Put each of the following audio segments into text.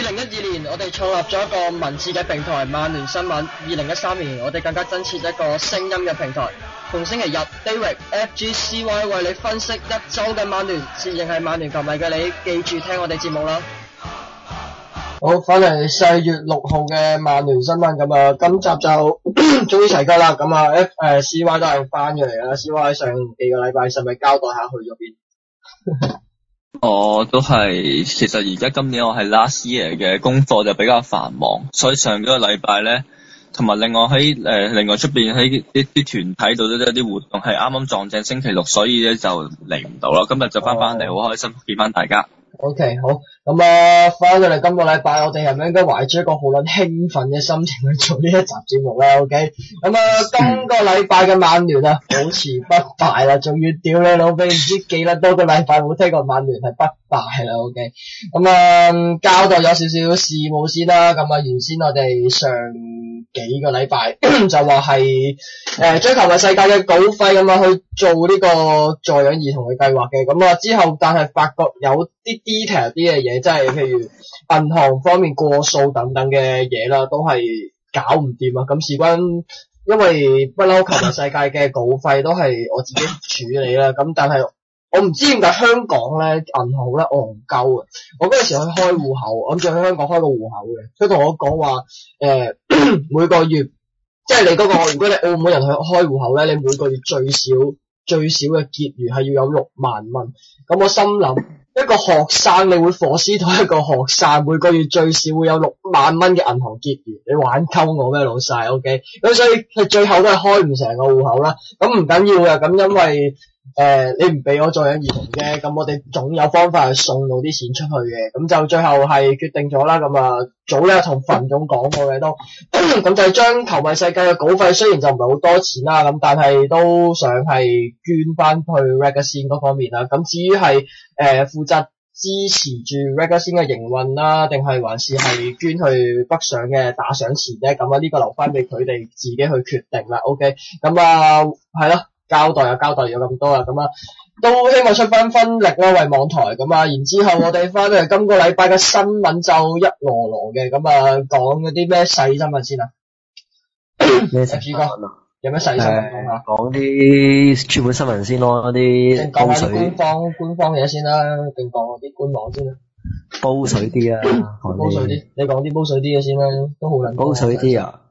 2012年，我哋創立咗一個文字嘅平台曼聯新聞。2013年，我哋更加增設一個聲音嘅平台。逢星期日 ，David FGCY 為你分析一周嘅曼聯，自認係曼聯球迷嘅你，記住聽我哋節目啦。好，翻嚟4月6號嘅曼聯新聞，咁啊，今集就終於齊㗎啦。咁啊，CY 都係翻咗嚟啦。CY 上幾個禮拜係咪交代下去咗邊？ 我都係，其實而家今年我係 last year 嘅功課就比較繁忙，所以上幾個禮拜咧，同埋另外出邊喺啲團體度都有啲活動，係啱啱撞正星期六，所以咧就嚟唔到啦。今日就翻嚟，好開心見翻大家。 OK， 好，咁啊，翻到嚟今個禮拜，我哋係咪應該懷住一個好撚興奮嘅心情去做呢一集節目咧 ？OK， 咁啊，今個禮拜嘅曼聯啊，保持不敗啦，仲要屌你老味，唔知幾多個禮拜冇聽過曼聯係不敗啦 ，OK， 咁啊，交代咗少少事務先啦，咁啊，原先我哋上幾個禮拜就話係追求為世界嘅稿費咁啊去做呢個助養兒童嘅計劃嘅，咁啊之後但係發覺有啲 detail 啲嘅嘢，即係譬如銀行方面過數等等嘅嘢啦，都係搞唔掂啊！咁事關因為不嬲球迷世界嘅稿費都係我自己處理啦，咁但係我唔知點解香港咧銀行咧戇鳩啊！我嗰陣時去開戶口，我諗住喺香港開個戶口嘅，佢同我講話每個月，即係你嗰個，如果你澳門人去開戶口咧，你每個月最少嘅結餘係要有6萬蚊。咁我心諗，一個學生你會課思到一個學生每個月最少會有6萬蚊嘅銀行結餘，你玩鳩我咩老細 ？OK， 咁所以佢最後都係開唔成個戶口啦。咁唔緊要嘅，咁因為你唔俾我助養兒童啫，咁我哋總有方法去送到啲錢出去嘅，咁就最後係決定咗啦。咁啊，早咧同群眾講過嘅都，咁就係將球迷世界嘅稿費雖然就唔係好多錢啦，咁但係都想係捐翻去 Ragazine 嗰方面啦。咁至於係負責支持住 Ragazine 嘅營運啦，定係還是係捐去北上嘅打賞錢咧？咁啊呢個留翻俾佢哋自己去決定啦。OK， 咁啊係咯。交代咗咁多啦，咁啊都希望出翻分力啦，為網台咁啊。然之後我哋翻嚟今個禮拜嘅新聞就一籮籮嘅，咁啊講嗰啲咩細新聞先啊？ 咩細新聞啊？ 有咩細新聞講下？ 講啲專門新聞先咯，啲講下啲官方嘢先啦，定講啲官網先啦？ 煲水啲啊， 煲水啲，你講啲煲水啲嘅先啦，都好難。 煲水啲啊，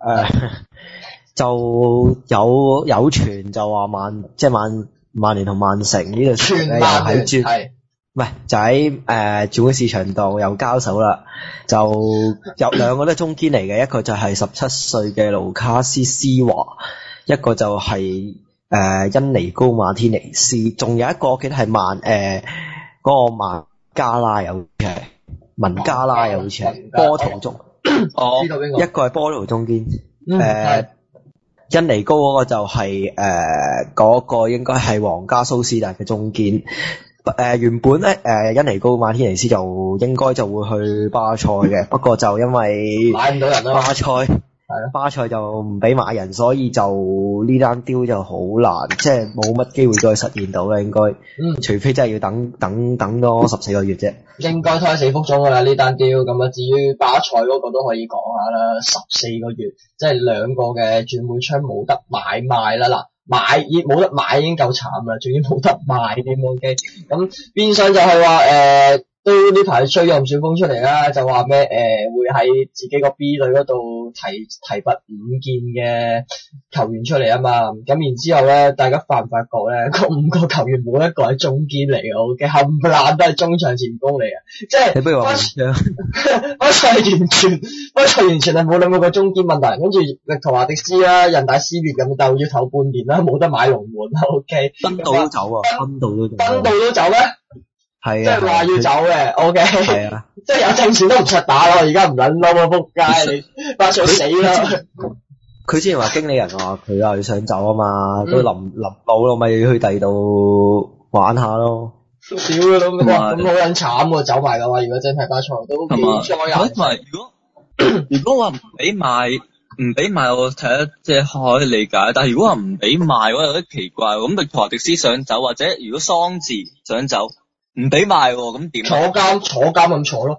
就有傳就話曼聯同曼城呢度傳咧又喺唔係就喺轉會市場度又交手啦，就有兩個都係中堅嚟嘅，一個就係17歲嘅盧卡斯施華，一個就係恩尼高馬天尼斯，仲有一個我記得係嗰個文加拉有好似係波圖中， 知道邊個？ 一個係波圖中堅，恩尼高嗰個就係嗰個應該係皇家蘇斯達嘅中堅。原本咧恩尼高馬天尼斯就應該就會去巴塞嘅，不過就因為買唔到人啦， 巴塞就唔俾買人，所以就呢單 deal 就好難，即係冇乜機會再實現到啦，應該。除非真係要等多14個月啫。應該胎死腹中噶啦呢單 deal，咁啊至於巴塞嗰個都可以講下啦，14個月，即係兩個嘅轉會窗冇得買賣啦嗱。冇得買已經夠慘啦，仲要冇得賣添 OK， 咁變相就係話都呢排吹咗唔少風出嚟啦，就話咩會喺自己個 B 隊嗰度提拔5件嘅球員出嚟啊嘛，咁然之後咧，大家發唔發覺咧，嗰5個球員冇一個係中堅嚟嘅，OK， 冚唪唥都係中場前鋒嚟嘅，即係你不如話巴塞完全係冇諗過個中堅問題，跟住力圖華迪斯啦，人大撕裂咁就要唞半年啦，冇得買龍門啦 ，OK， 賓道都走啊，賓道都走咩？ 係啊， 即係話要走嘅 ，OK， 係啊，即係有陣時都唔實打咯，而家唔撚撈啊，仆街你巴塞死啦！ 佢之前話經理人話佢又想走啊嘛，都臨老咯，咪要去第二度玩下咯。 屌佢老味，咁好撚慘喎，走埋嘅話，如果真係巴塞都幾災難。 同埋如果話唔俾賣，我睇得即係可以理解。但係如果話唔俾賣，我有啲奇怪。咁力圖華迪斯想走，或者如果桑治想走，唔俾賣喎，咁點？ 坐監咁坐咯。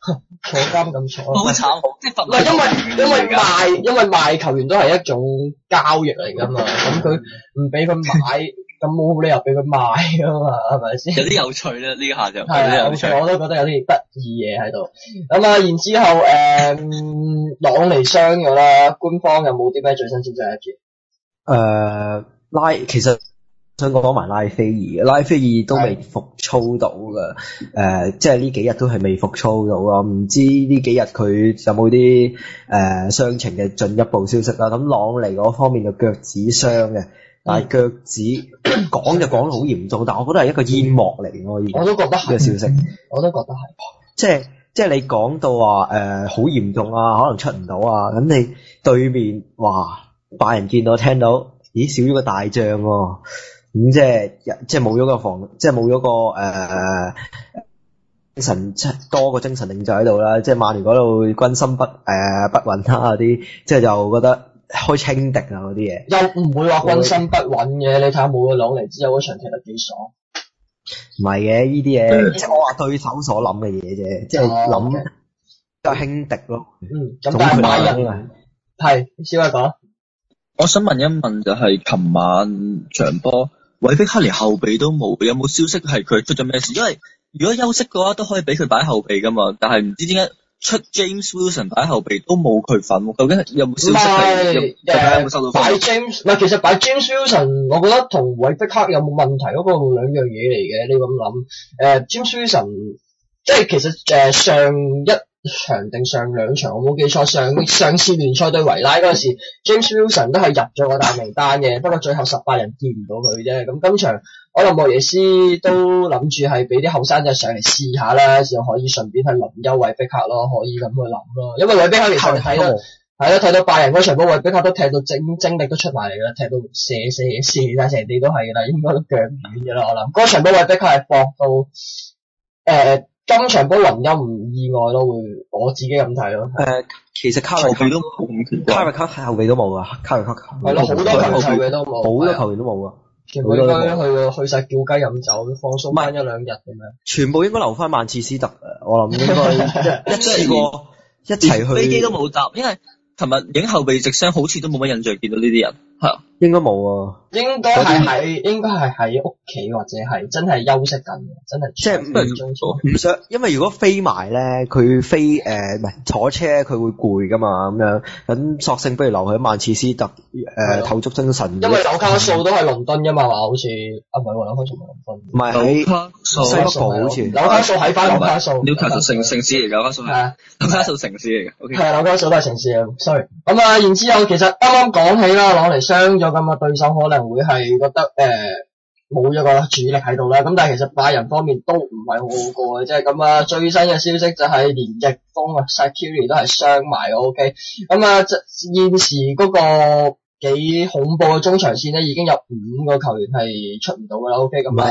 坐監咁坐。 好慘，即係唔係因為賣球員都係一種交易嚟㗎嘛，咁佢唔俾佢買，咁冇理由俾佢賣㗎嘛，係咪先？ 有啲有趣咧，呢下就係啊， 有趣。 我都覺得有啲得意嘢喺度。咁啊，然之後朗尼傷咗啦，官方有冇啲咩最新消息其實想講埋拉斐爾都未復操到㗎，即係呢幾日都係未復操到啊，唔知呢幾日佢有冇啲傷情嘅進一步消息啦。咁朗尼嗰方面嘅腳趾傷嘅，但係腳趾講就講得好嚴重，但我覺得係一個煙幕嚟， 我都覺得係呢個消息， 我都覺得係， 即係你講到話好嚴重啊，可能出唔到啊，咁你對面拜仁見到聽到，咦少咗個大將喎。咁即係冇咗個即係冇咗個精神多個精神領袖喺度啦，即係曼聯嗰度軍心不穩啦啲，即係就覺得開輕敵啊嗰啲嘢。 又唔會話軍心不穩嘅，你睇下冇咗朗尼之後嗰場踢得幾爽。 唔係嘅呢啲嘢，即係我話對手所諗嘅嘢啫，即係諗比較輕敵咯。 咁但係拜仁係小偉講， 我想問一問就係琴晚場波。韋碧克連後備都冇，有冇消息係佢出咗咩事？因為如果休息嘅話，都可以俾佢擺後備噶嘛。但係唔知點解出 James Wilson 擺後備都冇佢份，究竟有冇消息係有冇收到？ 擺 James 唔係，其實擺 James Wilson， 我覺得同韋碧克有冇問題嗰個兩樣嘢嚟嘅。你咁諗，James Wilson 即係其實上一場定上兩場我冇記錯，上次聯賽對維拉嗰陣時 James Wilson 都係入咗個大名單嘅，不過最後18人見唔到佢啫。咁今場可能莫耶斯都諗住係俾啲後生仔上嚟試下啦，就可以順便去臨休韋碧克咯，可以咁去諗咯。因為韋碧克其實睇到拜仁嗰場波，韋碧克都踢到精力都出埋嚟㗎啦，踢到射晒成地都係㗎啦，應該都腳軟㗎啦。我諗嗰場波韋碧克係搏到今場波雲休唔意外咯，會我自己咁睇咯。 其實卡維克後備都冇啊，卡維克係咯，好多後備都冇， 好多球員都冇啊， 全部應該去晒叫雞飲酒，放鬆翻一兩日咁樣。 全部應該留翻曼徹斯特啊，我諗應該一次過一齊去。 飛機都冇搭，因為琴日影後備直傷，好似都冇乜印象見到呢啲人，係啊。 應該冇啊， 應該係喺屋企或者係真係休息緊嘅，真係即係唔想，因為如果飛埋咧，佢飛唔係坐車佢會攰噶嘛，咁索性不如留喺曼徹斯特透足精神。 因為紐卡素都係倫敦噶嘛，好似唔係喎，紐卡素唔係倫敦， 唔係喺西北部好似。 紐卡素喺翻紐卡素， 紐卡素城市嚟，紐卡素係紐卡素城市嚟嘅。OK， 係紐卡素都係城市嚟 ，sorry。咁然之後其實啱啱講起啦，朗尼傷咗。咁對手可能會係覺得冇咗個主力喺度啦，咁但係其實拜仁方面都唔係好好過嘅，即係咁最新嘅消息就係連翼鋒Shaqiri 都係傷埋 OK， 咁現時嗰個幾恐怖嘅中場線咧，已經有5個球員係出唔到㗎啦 OK， 咁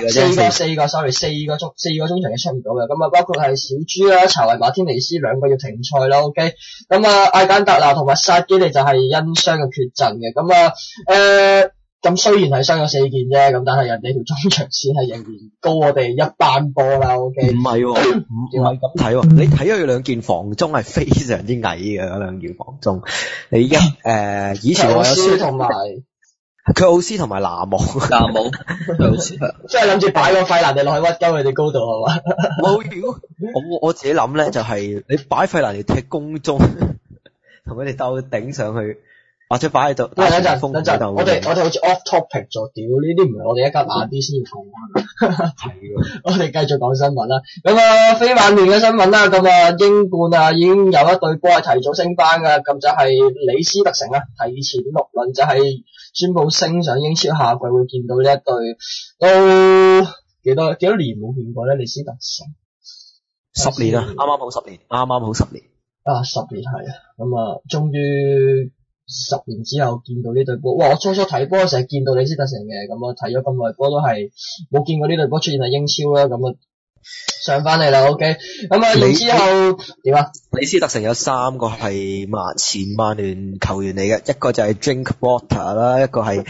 4個中場嘅出唔到嘅，咁包括係小豬啦、查維馬天尼斯2個要停賽啦 OK， 咁艾簡達拿同埋薩基利就係因傷嘅缺陣嘅，咁雖然係傷咗4件啫，咁但係人哋條中場線係仍然高我哋一班波啦 OK， 唔係咁睇喎，你睇佢兩件防中係非常之矮嘅嗰兩件防中，你以前我有輸同埋佢奧斯同埋拿姆，即係諗住擺個費蘭尼落去屈鳩佢哋高度係嘛？ 冇料，我自己諗咧就係你擺費蘭尼踢攻中，同佢哋鬥頂上去。或者擺喺度， 等陣，我哋好似 off topic 咗，屌呢啲唔係我哋一家晏啲先要講啊。係喎，我哋繼續講新聞啦。咁非曼聯嘅新聞啦，咁英冠已經有一隊波係提早升班㗎，咁就係李斯特城啦，提前6輪就係宣布升上英超，下季會見到呢一隊都幾多年冇見過咧？李斯特城 10年啊，啱啱好10年啊，10年係啊，咁終於。10年之後見到呢隊波，哇！我初睇波成日見到李斯特城嘅，咁睇咗咁耐波都係冇見過呢隊波出現喺英超啦，咁上翻嚟啦 OK， 咁然之後點啊？ 李斯特城有3個係前曼聯球員嚟嘅，一個就係 Drinkwater 啦，一個係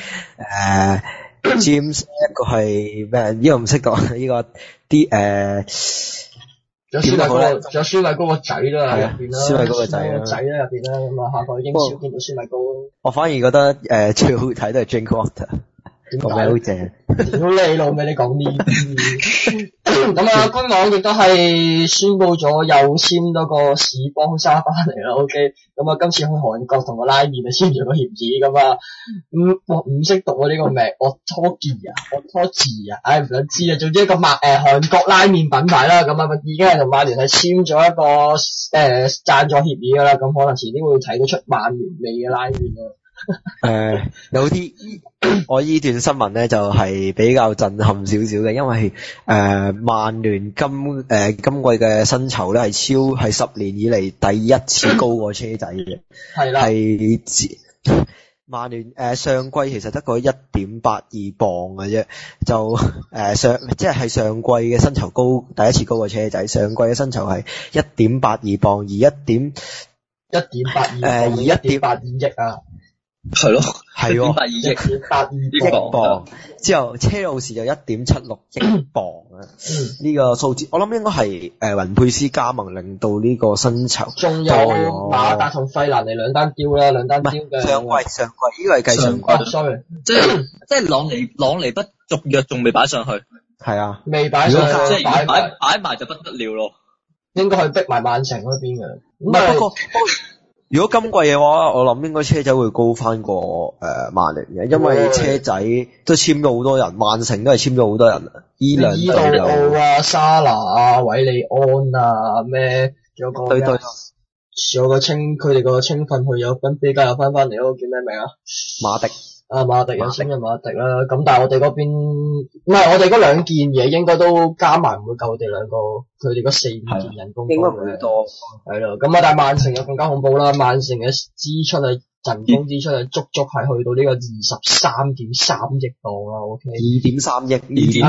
James， 一個係咩？呢個唔識講，呢個仲有孫偉高個仔啦入邊啦， 孫偉高個仔啦入邊啦，咁啊下個英超見到孫偉高。 我反而覺得最好睇都係 Jake Water。個名好正， 屌你老味，你講呢啲。咁啊，官網亦都係宣布咗又簽多個史邦沙翻嚟啦。OK，咁啊，今次去韓國同個拉麵啊簽咗個協議咁啊，唔識讀啊呢個名 Ottogi 啊，唉唔想知啊。總之一個韓國拉麵品牌啦，咁啊已經係同曼聯係簽咗一個贊助協議噶啦，咁可能遲啲會睇到出曼聯味嘅拉麵啊。 有啲我呢段新聞咧就係比較震撼少少嘅，因為曼聯今季嘅薪酬咧係10年以嚟第一次高過車仔嘅，係啦，係曼聯上季其實得個 1.82 磅嘅啫，就即係上季嘅薪酬第一次高過車仔，上季嘅薪酬係 1.82 磅，而1.82億啊。 係咯， 係喎 ，1.82億磅，之後車路士就 1.76 億磅啊，呢個數字我諗應該係雲佩斯加盟令到呢個薪酬， 仲有馬達同費蘭尼兩單雕啦，兩單雕嘅上季呢個係計上季 ，sorry， 即係朗尼不續約仲未擺上去， 係啊， 未擺上去， 即係擺埋就不得了咯， 應該係逼埋曼城嗰邊嘅， 唔係不過。如果今季嘅話，我諗應該車仔會高翻過曼聯嘅，因為車仔都簽咗好多人，曼城都係簽咗好多人啊，伊度奧啊、沙拿啊、韋利安啊咩，仲有個咩？仲有個佢哋個青訓去有分比較有翻嚟嗰個叫咩名啊？ 馬迪。 馬迪有簽嘅馬迪啦，咁但係我哋嗰邊唔係我哋嗰兩件嘢應該都加埋唔會夠佢哋兩個佢哋嗰4-5件人工應該唔會多， 係咯，咁啊但係曼城又更加恐怖啦，曼城嘅支出係人工支出係足係去到呢個23.3億磅啦 ，OK， 2.3億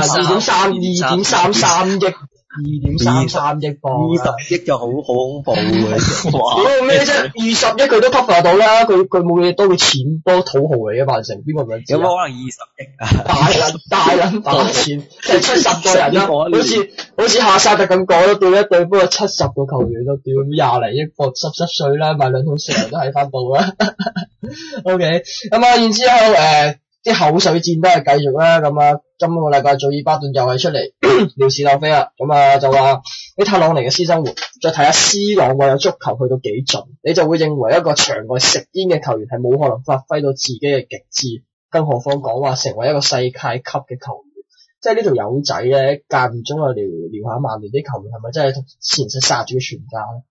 ，2.33億。2.33億磅 ，20億就好恐怖嘅。 哇！咩啫？20億佢都 cover 到啦，佢冇嘢多，佢錢多土豪嚟嘅曼城，邊個唔知？ 有冇可能20億啊？ 大撚把錢，即係70個人啦，好似夏薩特咁講咯，調一隊不過70個球員都調20零億貨濕碎啦，買2桶石油都喺翻度啦。OK， 咁啊，然之後啲口水戰都係繼續啦，咁啊，今個禮拜祖爾巴頓又係出嚟撩事鬥非啦，咁啊就話你睇朗尼嘅私生活，再睇下 C 朗為有足球去到幾盡，你就會認為一個場外食煙嘅球員係冇可能發揮到自己嘅極致，更何況講話成為一個世界級嘅球員，即係呢條友仔咧間唔中啊撩下曼聯啲球員係咪真係前世殺住佢全家咧？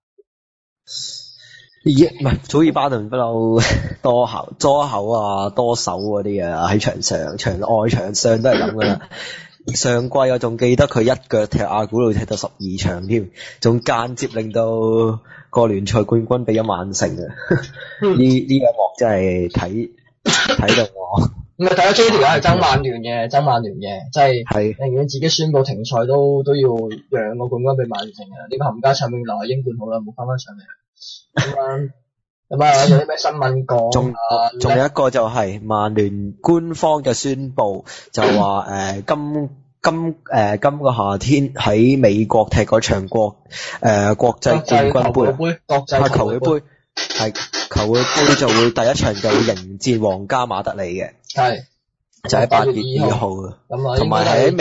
唔係，祖爾巴頓不嬲多口啊，多手嗰啲啊，喺場上、場外、場上都係咁噶啦。上季我仲記得佢一腳踢阿古路踢到12場添，仲間接令到個聯賽冠軍俾咗曼城啊！呢一幕真係睇到我。 唔係睇下 J 條友係爭曼聯嘅，即係寧願自己宣布停賽都要讓個冠軍俾曼城啊！呢個冚家鏟永留喺英冠好啦，冇翻上嚟。咁啊，有啲咩新聞講？ 仲有一個就係曼聯官方嘅宣布，就話今個夏天喺美國踢嗰場國際冠軍杯，國際球會杯，係球會杯就會第一場就會迎戰皇家馬德里嘅，係就喺8月2號啊，同埋喺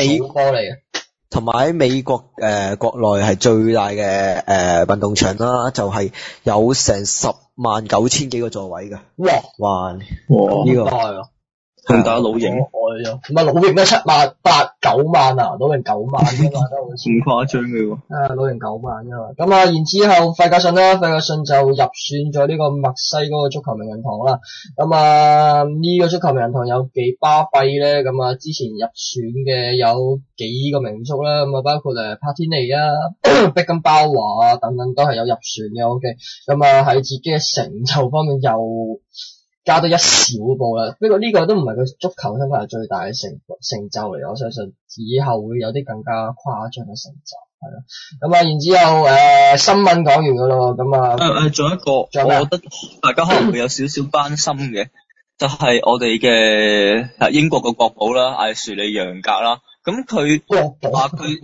美國國內係最大嘅運動場啦，就係有成109000幾個座位嘅。哇！呢個咁大老營， 唔係老營都7萬8、9萬啊，老營9萬啫嘛，都好似咁誇張嘅喎。 老營9萬啫嘛。咁啊，然之後費格遜就入選咗呢個墨西哥嘅足球名人堂啦。咁啊，呢個足球名人堂有幾巴閉咧？咁啊，之前入選嘅有幾個名宿啦，咁啊，包括帕天尼啊、碧根包華啊等等都係有入選嘅。OK， 咁啊喺自己嘅成就方面又加多一小步啦，呢個都唔係佢足球身份係最大嘅成就嚟，我相信以後會有啲更加誇張嘅成就，係咯。咁啊，然之後新聞講完噶咯，咁啊仲有一個，我覺得大家可能會有少少關心嘅，就係我哋嘅英國嘅國寶啦，艾殊利楊格啦，咁佢話佢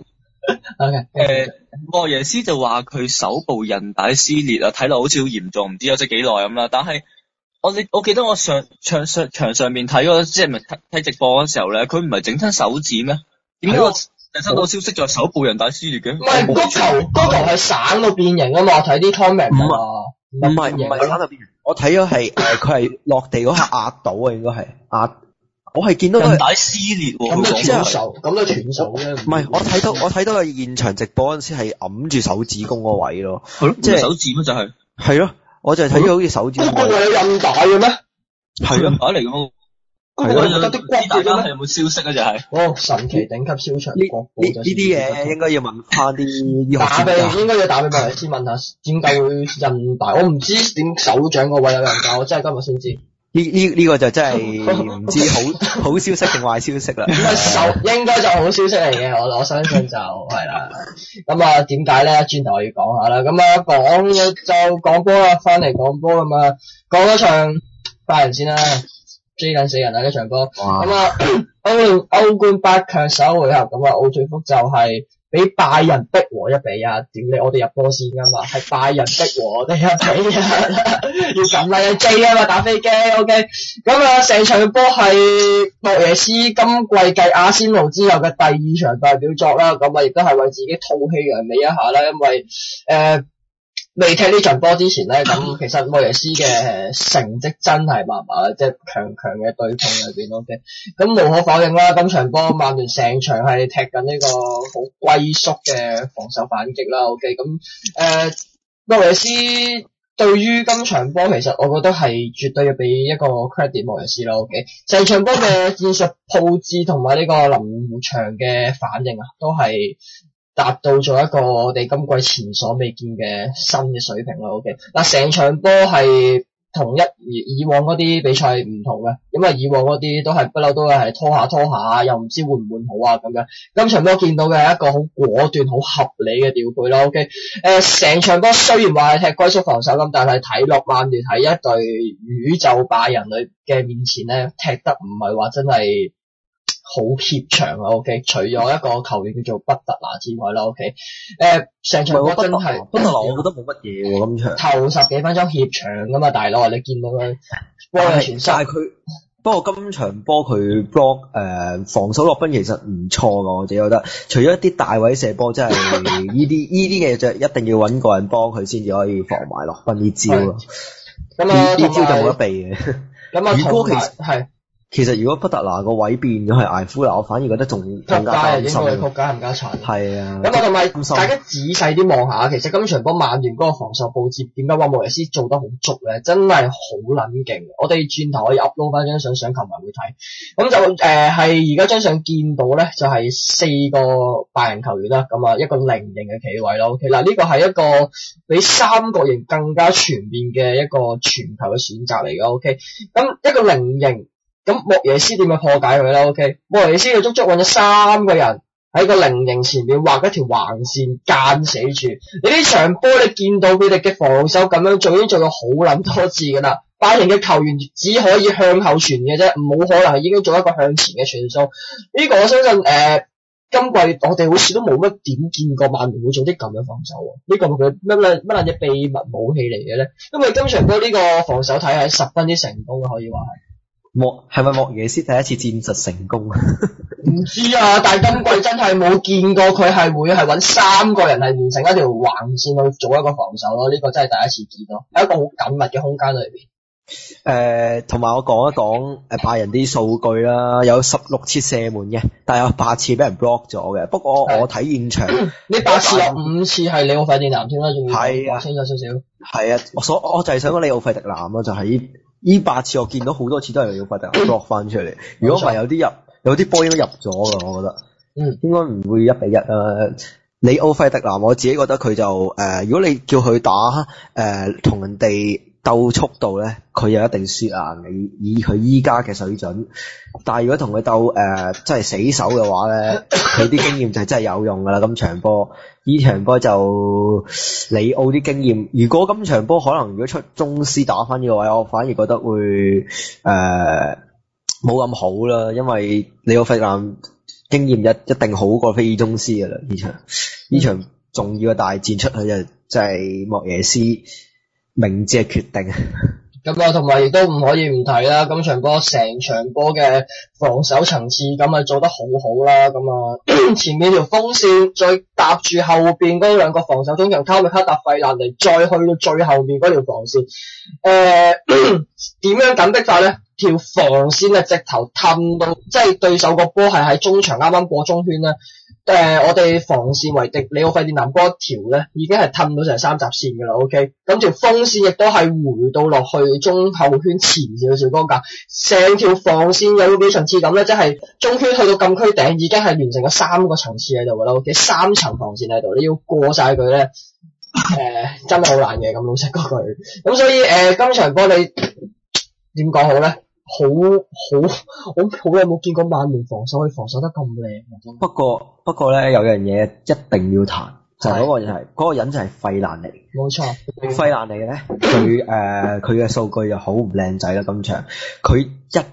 OK， 莫耶斯就話佢手部韌帶撕裂啊，睇落好似好嚴重，唔知休息幾耐咁啦。但係我記得我場上面睇嗰即係咪睇直播嗰時候咧，佢唔係整親手指咩？點解我收到消息就係手部韌帶撕裂嘅？ 唔係嗰球係散到變形啊嘛！我睇啲 comment 啊， 唔係散到變形。我睇咗係佢係落地嗰下壓到啊，應該係壓。我係見到韌帶撕裂喎， 咁都斷手，咁都斷手啫。 唔係，我睇到個現場直播嗰陣時係揞住手指公嗰位咯， 即係手指咩就係？ 係咯，我就係睇到好似手指。 嗰個有韌帶嘅咩？ 係咯， 韌帶嚟嘅。 係咯，有啲骨嘅大家係有冇消息啊？就係神奇頂級超長國寶。 呢啲嘢應該要問翻啲醫學專家。 應該要打俾莫耶斯問下點解會韌帶。我唔知點手掌個位有韌帶，我真係今日先知。 呢個就真係唔知好消息定壞消息啦。 應該就好消息嚟嘅，我相信就係啦。咁啊，點解咧？轉頭我要講下啦。咁啊，講就講波啦，翻嚟講波咁啊，講咗場拜仁先啦。追緊死人啊！呢場波咁啊，歐冠八強首回合咁啊，奧脫福就係俾拜仁逼和1-1啊！點你我哋入波先噶嘛？係拜仁逼和我哋1-1要咁啦，有 J 啊嘛，打飛機 OK。咁啊，成場波係莫耶斯今季繼阿仙奴之後嘅第2場代表作啦。咁啊，亦都係為自己吐氣揚眉一下啦，因為未踢呢場波之前咧，咁其實莫耶斯嘅成績真係麻麻，即係強嘅對碰裏邊 OK。咁無可否認啦，今場波曼聯成場係踢緊呢個好龜縮嘅防守反擊啦 OK。咁莫耶斯對於今場波其實我覺得係絕對要俾一個 credit 莫耶斯啦 OK。成場波嘅戰術佈置同埋呢個臨場嘅反應啊，都係達到咗一個我哋今季前所未見嘅新嘅水平啦 OK。嗱，成場波係同以往嗰啲比賽唔同嘅，因為以往嗰啲都係不嬲都係拖下，又唔知換唔換好啊咁樣。今場波見到嘅係一個好果斷、好合理嘅調配啦 OK。成場波雖然話係踢龜縮防守咁，但係睇落曼聯喺一隊宇宙拜仁裏嘅面前咧，踢得唔係話真係好貼場啊 OK。除咗一個球員叫做畢特拿之外啦 OK。成場波真係畢特拿我覺得冇乜嘢喎，今場頭10幾分鐘貼場噶嘛，大佬啊，你見到佢波嘅傳失。 但係佢不過今場波佢 block 防守落分其實唔錯噶，我自己覺得。除咗一啲大位射波，真係呢啲嘢就一定要揾個人幫佢先至可以防埋落分呢招咯。咁啊，呢招就冇得避嘅。咁啊，如果其實如果畢特拿個位變咗係艾夫拿，我反而覺得仲更加擔心。 應該撲街冚家鏟。係啊。咁啊，同埋大家仔細啲望下，其實今場波曼聯嗰個防守佈置點解話莫耶斯做得好足咧？真係好撚勁。我哋轉頭可以 upload 翻張相，想球迷會睇。咁就係而家張相見到咧，就係4個拜仁球員啦。咁啊，一個菱形嘅企位咯。OK 嗱，呢個係一個比三角形更加全面嘅一個傳球嘅選擇嚟嘅。OK。咁一個菱形。咁莫耶斯點樣破解佢咧 ？OK， 莫耶斯佢足足揾咗3個人喺個菱形前面畫一條橫線間死住。你呢場波你見到佢哋嘅防守咁樣做，已經做咗好撚多次噶啦。拜仁嘅球員只可以向後傳嘅啫，冇可能已經做一個向前嘅傳送。呢個我相信今季我哋好似都冇乜點見過曼聯會做啲咁嘅防守喎。呢個係佢乜撚嘢秘密武器嚟嘅咧？因為今場波呢個防守體系十分之成功嘅，可以話係。 係咪莫耶斯第一次戰術成功啊？ 唔知啊，但係今季真係冇見過佢係會係揾3個人係完成一條橫線去做一個防守咯。呢個真係第一次見到，喺一個好緊密嘅空間裏邊。 同埋我講一講拜仁啲數據啦，有16次射門嘅，但係有8次俾人 block 咗嘅。不過我睇現場， 呢8次有5次係里奧費迪南添啦，仲要講清楚少少。 係啊，我就係想講里奧費迪南咯，就係呢8次我見到好多次都係里奧費迪南 block 翻出嚟。如果唔係有啲波應該入咗噶，我覺得。應該唔會1-1啊。里奧費迪南我自己覺得佢就如果你叫佢打同人哋鬥速度咧，佢又一定輸硬嘅，以佢依家嘅水準。但係如果同佢鬥真係死守嘅話咧，佢啲經驗就係真係有用噶啦。今場波呢場波就里奧啲經驗，如果今場波可能如果出宗師打翻呢個位，我反而覺得會冇咁好啦，因為里奧費南經驗一定好過菲爾宗斯噶啦，呢場重要嘅大戰出去就真係莫耶斯明智嘅決定。 咁啊，同埋亦都唔可以唔提啦，咁場波成場波嘅防守層次咁啊做得好好啦，咁啊前面條鋒線再搭住後邊嗰兩個防守中場卡米克搭費蘭尼，再去到最後面嗰條防線，點樣緊逼法咧？條防線啊直頭氹到，即係對手個波係喺中場啱啱過中圈咧。我哋防線為迪里奧費迪南嗰一條咧，已經係氹到成三閘線㗎啦 ，OK。咁條鋒線亦都係回到落去中後圈前少少嗰格，成條防線有幾層次感咧，即係中圈去到禁區頂已經係完成咗3個層次喺度㗎啦 ，OK。3層防線喺度，你要過晒佢咧，真係好難嘅，咁老實講句。咁所以今場波你點講好咧？好耐冇見過曼聯防守可以防守得咁靚。 不過咧有樣嘢一定要談，就係嗰個人就係費蘭尼。 冇錯， 費蘭尼咧，佢嘅數據就好唔靚仔啦。今場佢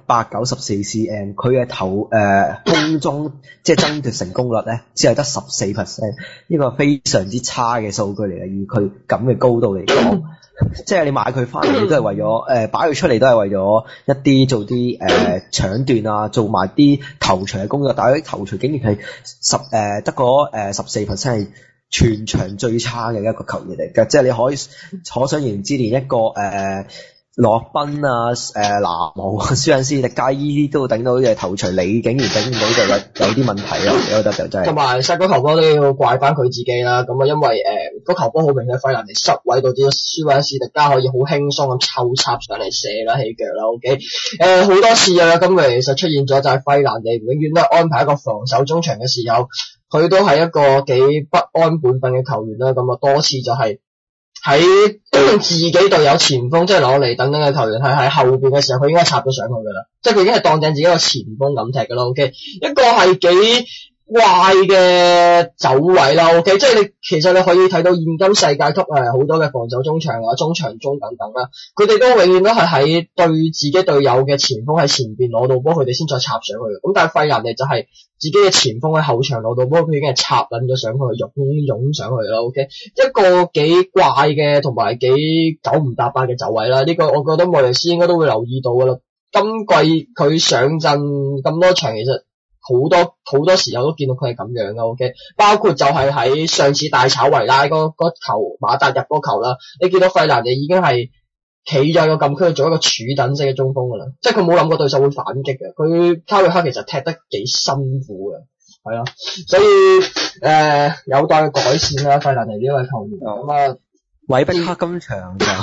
194 cm， 佢嘅空中即係爭奪成功率咧，只係得14%，呢個非常之差嘅數據嚟嘅。以佢咁嘅高度嚟講，即係你買佢翻嚟都係為咗擺佢出嚟都係為咗一啲做啲搶斷啊，做埋啲頭槌嘅工作。但係啲頭槌竟然係得嗰14%係全場最差嘅一個球員嚟嘅，即係你可想而知，連一個洛賓啊、南無啊、舒恩斯迪加伊都頂到嘅頭槌，你竟然頂唔到就有啲問題咯，我覺得就真係。同埋實嗰球波都要怪翻佢自己啦，咁啊因為嗰球波好明顯費蘭尼失位導致舒恩斯迪加可以好輕鬆咁抽插上嚟射啦起腳啦 ，OK， 好多次啊，咁其實出現咗就係費蘭尼永遠都係安排一個防守中場嘅時候，佢都係一個幾不安本分嘅球員啦，咁啊多次就係喺自己隊友前鋒，即係攞嚟等等嘅球員係喺後邊嘅時候，佢應該插咗上去噶啦，即係佢已經係當正自己個前鋒咁踢噶啦 ，OK， 一個係幾怪嘅走位啦 ，OK， 即係其實你可以睇到現今世界級好多嘅防守中場啊、中場中等等啦，佢哋都永遠都係喺對自己隊友嘅前鋒喺前邊攞到波，佢哋先再插上去。咁但係費蘭尼就係自己嘅前鋒喺後場攞到波，佢已經係插撚咗上去，湧上去啦 ，OK， 一個幾怪嘅同埋幾九唔搭八嘅走位啦。呢個我覺得莫耶斯應該都會留意到噶啦。今季佢上陣咁多場，其實好多時候都見到佢係咁樣噶 ，OK， 包括就係喺上次大炒維拉嗰球馬達入嗰球啦，你見到費蘭尼已經係企咗個禁區做一個柱躉式嘅中鋒噶啦，即係佢冇諗過對手會反擊嘅，佢卡里克其實踢得幾辛苦嘅，係啊，所以有待改善啦，費蘭尼呢位球員咁啊， 韋碧克今場就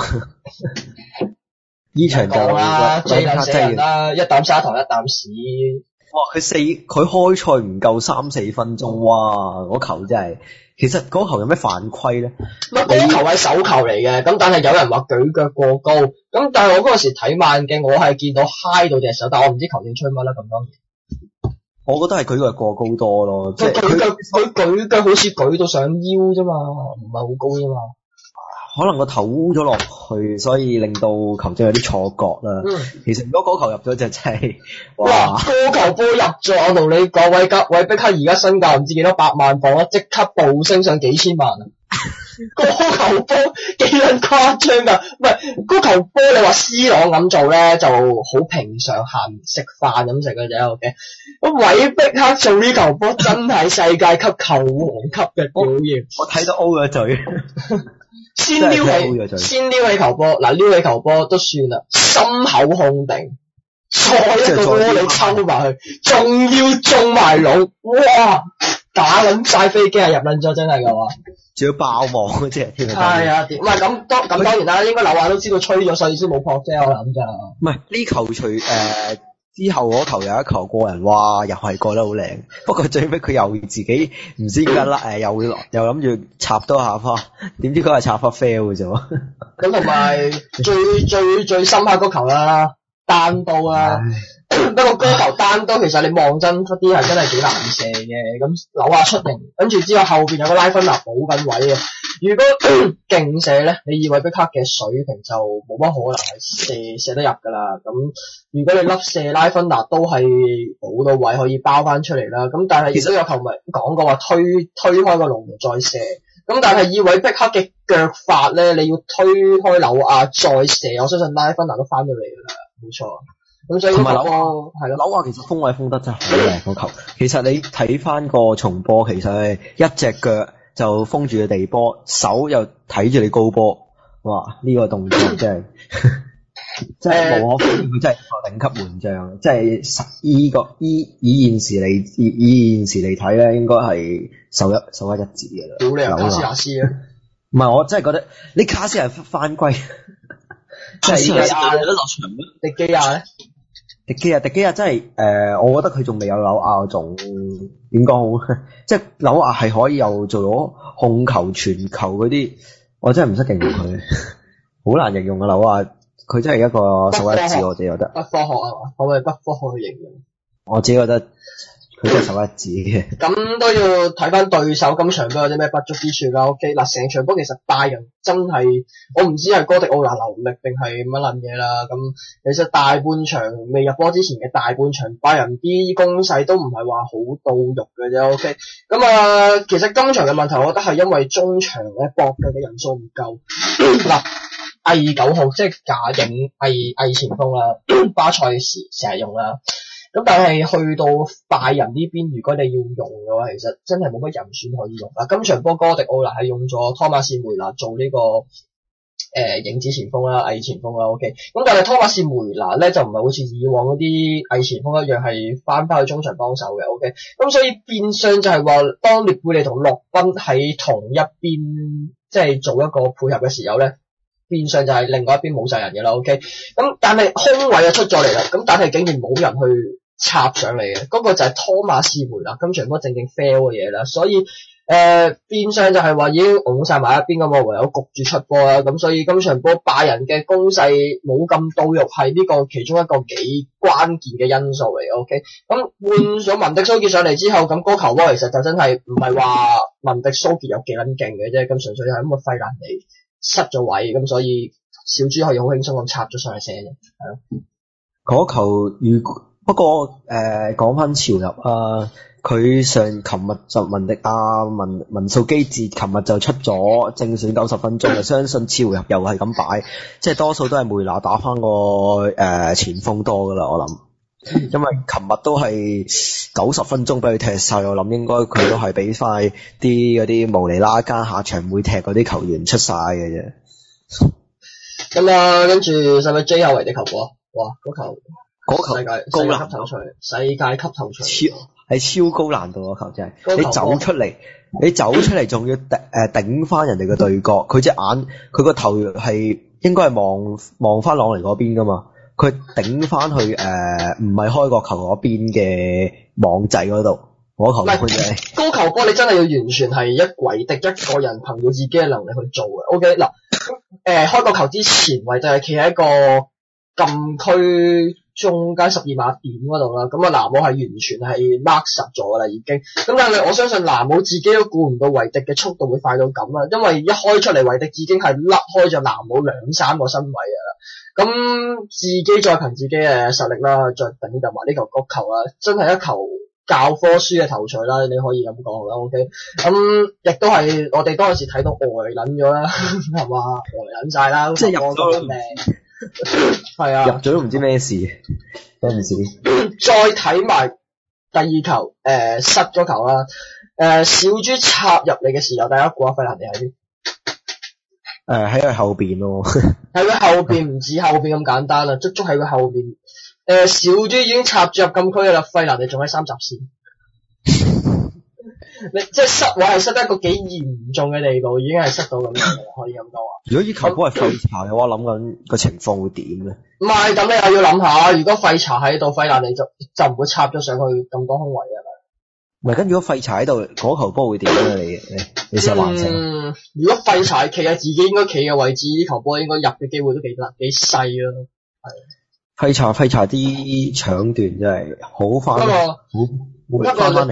呢場就啦，最撚死人啦，一啖砂糖一啖屎。 哇！佢開賽唔夠3-4分鐘，哇！嗰球真係，其實嗰球有咩犯規咧？ 嗰球係手球嚟嘅，咁但係有人話舉腳過高，咁但係我嗰陣時睇慢鏡，我係見到揩到隻手，但係我唔知球證吹乜啦，咁當然。 我覺得係舉腳過高多咯，即係佢舉腳好似舉到上腰啫嘛，唔係好高啫嘛。 可能個頭污咗落去，所以令到球證有啲錯覺啦。其實如果嗰球入咗就真係，哇！ 嗰球波入咗，我同你講，韋碧克而家身價唔知幾多百萬磅啦，即刻暴升上幾千萬啊！嗰球波幾撚誇張㗎？唔係嗰球波，你話 C 朗咁做咧就好平常，行食飯咁食嘅啫。OK， 咁韋碧克做呢球波真係世界級球王級嘅表現， 我睇到 O 咗嘴。 先撩起球波，嗱撩起球波都算啦，心口控定，再一個波你抽埋去，仲要中埋籠，哇！打撚晒飛機係入撚咗，真係㗎嘛？ 仲要爆網嗰隻添。 係啊，唔係咁當然啦，應該樓下都知道吹咗，所以先冇撲啫，我諗就。 唔係呢球除之後嗰球有一球過人，哇！又係過得好靚，不過最尾佢又自己唔知點解啦，又諗住插多下花，點知佢係插花 fail 嘅啫。 咁同埋最深刻嗰球啦，單刀啦。不過嗰球單刀其實你望真啲係真係幾難射嘅，咁扭下出嚟，跟住之後後邊有個拉芬納補緊位嘅， 如果勁射咧，你以為碧克嘅水平就冇乜可能係射得入㗎啦。咁如果你粒射拉芬納都係補到位可以包翻出嚟啦。咁但係亦都有球迷講過話推開個龍門再射。咁但係以為碧克嘅腳法咧，你要推開紐亞再射，我相信拉芬納都翻到嚟㗎啦，冇錯。咁所以同埋紐亞其實封位封得真係好靚個球。其實你睇翻個重播，其實係一隻腳就封住個地波，手又睇住你高波，哇！呢個動作真係真係無可否認，佢真係個頂級門將。即係以現時嚟睇咧，應該係首一指嘅啦。 屌你啊，卡斯亞斯啊！ 唔係，我真係覺得呢卡斯係翻歸，即係有得落場咩？ 迪基亞咧？ 迪基亞真係我覺得佢仲未有紐亞嗰種點講好，即係紐亞係可以又做到控球、傳球嗰啲，我真係唔識形容佢，好難形容啊紐亞，佢真係一個首一指，我自己覺得。 不科學啊嘛，可唔可以不科學去形容？ 我自己覺得佢真係首一指嘅。咁都要睇翻對手今場波有啲咩不足之處啦。OK， 嗱，成場波其實拜仁真係，我唔知係哥迪奧拿流力定係乜撚嘢啦。咁其實大半場未入波之前嘅大半場，拜仁啲攻勢都唔係話好到肉嘅啫。OK， 咁其實今場嘅問題，我覺得係因為中場咧搏嘅人數唔夠。嗱，偽9號即係假影偽前鋒啦，巴塞時成日用啦。咁但係去到拜仁呢邊，如果你要用嘅話，其實真係冇乜人選可以用啦。今場波哥迪奧拿係用咗托馬斯梅拿做呢個影子前鋒啦、偽前鋒啦 ，OK。咁但係托馬斯梅拿咧就唔係好似以往嗰啲偽前鋒一樣係翻去中場幫手嘅 ，OK。咁所以變相就係話，當列貝利同洛賓喺同一邊即係做一個配合嘅時候咧，變相就係另外一邊冇晒人嘅啦 ，OK。咁但係空位就出咗嚟啦，咁但係竟然冇人去插上嚟嘅，嗰個就係托馬斯梅拿今場波正 fail 嘅嘢啦，所以變相就係話已經拱晒埋一邊咁，我唯有焗住出波啦。咁所以今場波拜仁嘅攻勢冇咁到肉，係呢個其中一個幾關鍵嘅因素嚟。OK， 咁換咗文迪蘇傑上嚟之後，咁嗰球波其實就真係唔係話文迪蘇傑有幾撚勁嘅啫，咁純粹係咁個費蘭尼失咗位，咁所以小豬可以好輕鬆咁插咗上去射嘅，係咯。 嗰球不過講翻潮入啊，佢琴日就文素基治琴日就出咗正選90分鐘，就相信次回合又係咁擺，即係多數都係梅拿打翻個前鋒多噶啦，我諗，因為琴日都係90分鐘俾佢踢晒，我諗應該佢都係俾翻啲嗰啲無尼拉加下場會踢嗰啲球員出晒嘅啫。咁跟住係咪最後為啲球波？哇，嗰球世界高難級頭槌，世界級頭槌，係超高難度個球真係。你走出嚟仲要頂翻人哋個對角，佢隻眼佢個頭係應該係望翻朗尼嗰邊噶嘛，佢頂翻去唔係開個球嗰邊嘅網仔嗰度，嗰球波真係高球波，你真係要完全係唯敵一個人憑住自己嘅能力去做嘅。OK 嗱，開個球之前，維迪係企喺一個禁區中間12碼點嗰度啦，咁南姆係完全係 mark 實咗啦已經，咁但係我相信南姆自己都估唔到維迪嘅速度會快到咁啦，因為一開出嚟維迪已經係甩開咗南姆2-3個身位啊，咁自己再憑自己嘅實力啦，再頂就埋呢球角球啦，真係一球教科書嘅頭槌啦，你可以咁講啦 ，OK， 亦都係我哋當時睇到呆撚咗啦，係嘛，呆撚晒啦，即係入咗命。係啊，入咗都唔知咩事，嗰陣時。再睇埋第二球，失咗球啦。小豬插入嚟嘅時候，大家估下費蘭尼喺邊？喺佢後邊咯。喺佢後邊唔止後邊咁簡單啦，足足喺佢後邊。小豬已經插咗入禁區噶啦，費蘭尼仲喺3閘線。你即係失位係失得一個幾嚴重嘅地步，已經係失到咁樣，可以咁講啊。如果依球波係廢柴嘅話，諗緊個情況會點咧？唔係，咁你又要諗下，如果廢柴喺度，費蘭尼就唔會插咗上去咁多空位啊嘛。唔係，咁如果廢柴喺度，嗰球波會點咧？你試下幻想。如果廢柴企喺自己應該企嘅位置，呢球波應該入嘅機會都幾細咯。係。廢柴啲搶斷真係好翻，好翻嚟。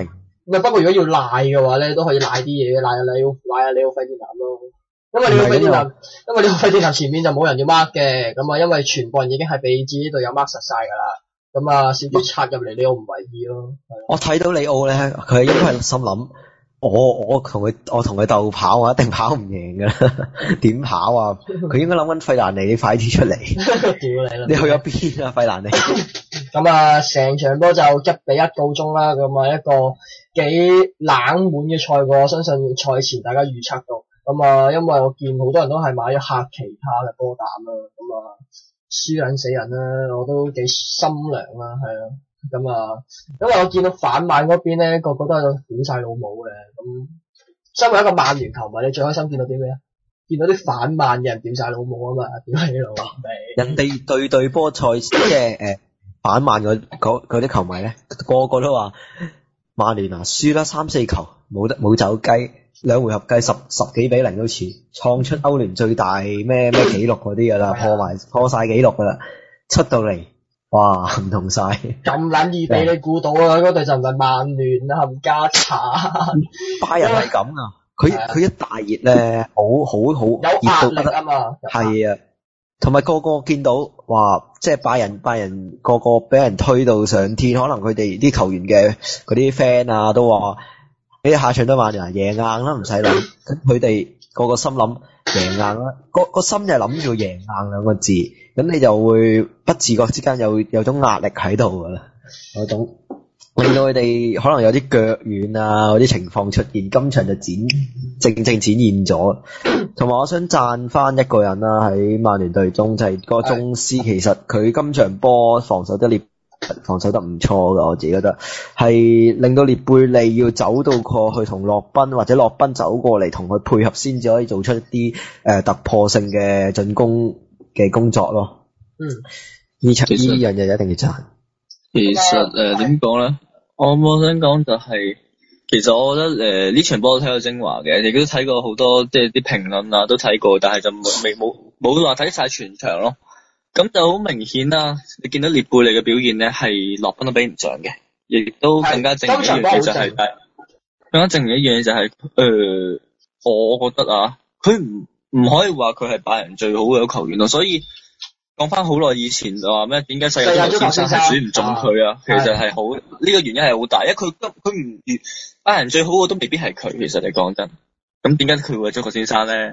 不過如果要賴嘅話咧，都可以賴啲嘢嘅，賴下李奧費迪南咯。因為李奧費迪南前面就冇人要 mark 嘅，咁啊因為全部人已經係俾自己隊友 mark 實晒㗎啦。咁啊，少啲插入嚟，李奧唔為意咯。 我睇到李奧咧，佢應該係心諗，我同佢鬥跑，我一定跑唔贏㗎啦。點跑啊？佢應該諗緊費蘭尼，你快啲出嚟！ 屌你啦！ 你去咗邊啊，費蘭尼？ 咁啊，成場波就1-1告終啦。咁啊，一個幾冷門嘅賽果，我相信賽前大家預測到。咁啊，因為我見好多人都係買咗客其他嘅波膽啦。咁啊，輸撚死人啦，我都幾心涼啦，係啊。咁啊，因為我見到反曼嗰邊咧，個個都喺度屌晒老母嘅。咁身為一個曼聯球迷，你最開心見到啲咩啊？見到啲反曼嘅人屌晒老母啊嘛，屌你老味！ 人哋對波賽即係反曼嗰啲球迷咧，個個都話曼聯啊輸啦3-4球，冇走雞，2回合計10幾比0都似，創出歐聯最大咩紀錄嗰啲噶啦，破晒紀錄噶啦，出到嚟。哇，唔同晒， 咁撚易俾你估到啊！嗰隊就唔係曼聯啊，冚家鏟。 拜仁係咁啊，佢一大熱咧，好有壓力啊嘛。 係啊，同埋個個見到，哇，即係拜仁個個俾人推到上天，可能佢哋啲球員嘅嗰啲 fan 啊都話，下場都曼聯贏硬啦，唔使諗。咁佢哋個個心諗贏硬啦，個心就係諗住贏硬2個字。咁你就會不自覺之間有種壓力喺度噶啦，嗰種令到佢哋可能有啲腳軟啊嗰啲情況出現，今場就正展現咗。同埋我想讚翻一個人啦，喺曼聯隊中就係個宗師，其實佢今場波防守得唔錯噶，我自己覺得係令到列貝利要走到過去同洛賓，或者洛賓走過嚟同佢配合先至可以做出一啲突破性嘅進攻嘅工作咯。呢樣嘢一定要讚。 其實點講咧？我想講就係、其實我覺得呢場波都睇過精華嘅，亦都睇過好多即係啲評論啊，都睇過，但係就冇話睇晒全場咯。咁就好明顯啦，你見到列貝利嘅表現咧係洛賓都比唔上嘅，亦都更加證明一樣嘢就係、更加證明一樣嘢就係、我覺得啊，佢唔可以話佢係拜仁最好嘅球員咯，所以。講翻好耐以前就話咩？點解世界足球先生係選唔中佢啊？其實係好呢個原因係好大，因為佢唔拜仁最好嘅都未必係佢。其實你講真，咁點解佢會係足球先生咧？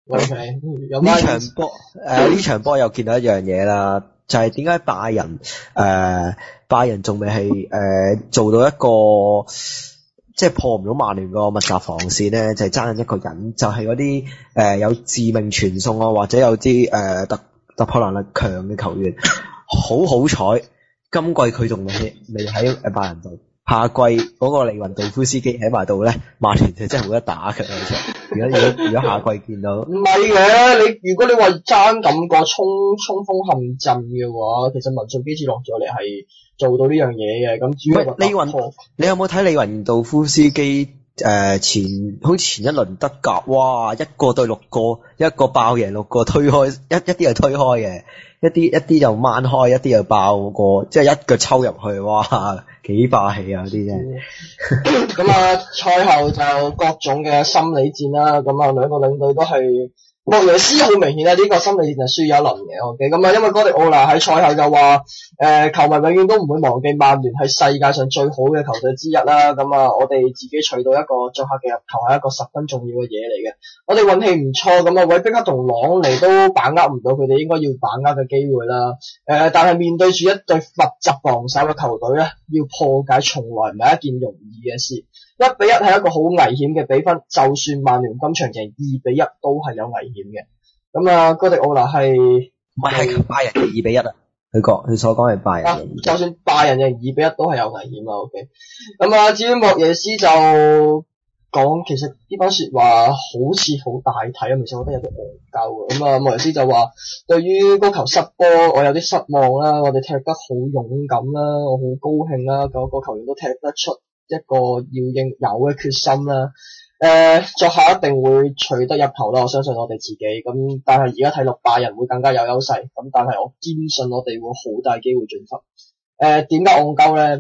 呢場波又見到一樣嘢啦，就係點解拜仁仲未係做到一個即係破唔到曼聯個密集防線咧？就係爭緊一個人，就係嗰啲有致命傳送啊，或者有啲突破能力強嘅球員，好彩，今季佢仲未喺拜仁度，下季嗰個利雲道夫斯基喺埋度咧，曼聯就真係冇得打嘅。如果下季見到， 唔係嘅，如果你話爭咁個衝鋒陷陣嘅話，其實文信基治落咗嚟係做到呢樣嘢嘅。咁主要你有冇睇利雲道夫斯基？前一輪德甲，哇，1個對6個，一個爆贏6個，推開一啲係推開嘅，一啲就掹開，一啲就爆過，即係一腳抽入去，哇，幾霸氣啊嗰啲啫。 咁啊，賽後就各種嘅心理戰啦，咁啊兩個領隊都係。莫耶斯好明顯啦，呢個心理戰就輸咗一輪嘅。OK， 咁啊，因為哥迪奧拿喺賽後就話，球迷永遠都唔會忘記曼聯係世界上最好嘅球隊之一啦。咁啊，我哋自己取到一個作客嘅入球係一個十分重要嘅嘢嚟嘅。我哋運氣唔錯，咁啊，韋碧克同朗尼都把握唔到佢哋應該要把握嘅機會啦。但係面對住一隊密集防守嘅球隊咧，要破解從來唔係一件容易嘅事。1-1係一個好危險嘅比分，就算曼聯今場贏2-1都係有危險嘅。咁啊，哥迪奧拿係唔係拜仁贏2-1啊？佢所講係拜仁就算拜仁贏2-1都係有危險啊。OK， 咁啊，至於莫耶斯就講，其實呢番說話好似好大體啊，其實我覺得有啲戇鳩嘅。咁啊，莫耶斯就話對於嗰球失波，我有啲失望啦。我哋踢得好勇敢啦，我好高興啦，個球員都踢得出一個要有嘅決心啦，作客一定會取得入球啦，我相信我哋自己。咁但係而家睇落拜仁會更加有優勢，咁但係我堅信我哋會好大機會進分。點解戇鳩咧？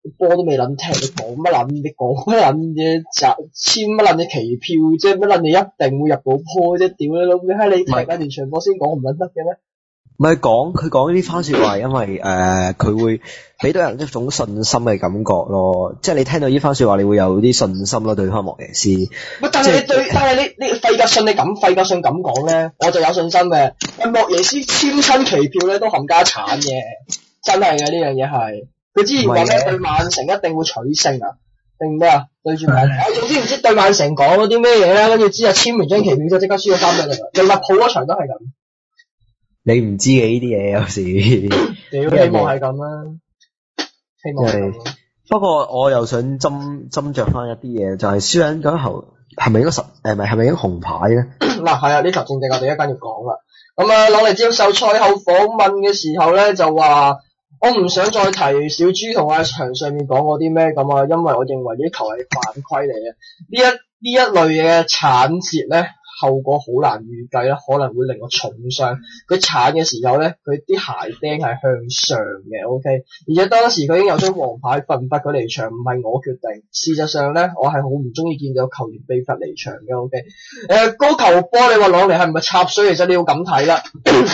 波都未撚踢，你講乜撚？你講乜撚嘢？簽乜撚嘢期票啫？乜撚嘢一定會入到波啫？屌你老味，閪你踢緊連場波先講唔撚得嘅咩？ 唔係佢講呢啲番説話，因為佢會俾到人一種信心嘅感覺咯。即係你聽到呢番説話，你會有啲信心咯，對翻莫耶斯。 但係你費格遜咁講咧，我就有信心嘅。莫耶斯簽親期票咧都冚家產嘅，真係嘅呢樣嘢係。佢之前話咩對曼城一定會取勝啊，定咩啊？對住曼城，我總之唔知對曼城講咗啲咩嘢咧，跟住之後簽完張期票就即刻輸咗3-1啦。利物浦嗰場都係咁。 你唔知嘅呢啲嘢有時， 屌希望係咁啦，希望係咁。 不過我又想斟酌翻一啲嘢，就係輸緊嗰球係咪應該係咪已經紅牌咧？ 嗱係啊，呢球正正我哋一間要講啦。咁啊，朗尼接受賽後訪問嘅時候咧，就話我唔想再提小豬同我喺場上面講嗰啲咩咁啊，因為我認為呢球係犯規嚟嘅。呢一類嘅鏟截咧，後果好難預計啦，可能會令我重傷。佢鏟嘅時候咧，佢啲鞋釘係向上嘅 ，OK。而且當時佢已經有張黃牌，罰唔罰佢離場唔係我決定。事實上咧，我係好唔中意見到球員被罰離場嘅，OK。嗰球波你話朗尼係唔係插水？其實你要咁睇啦。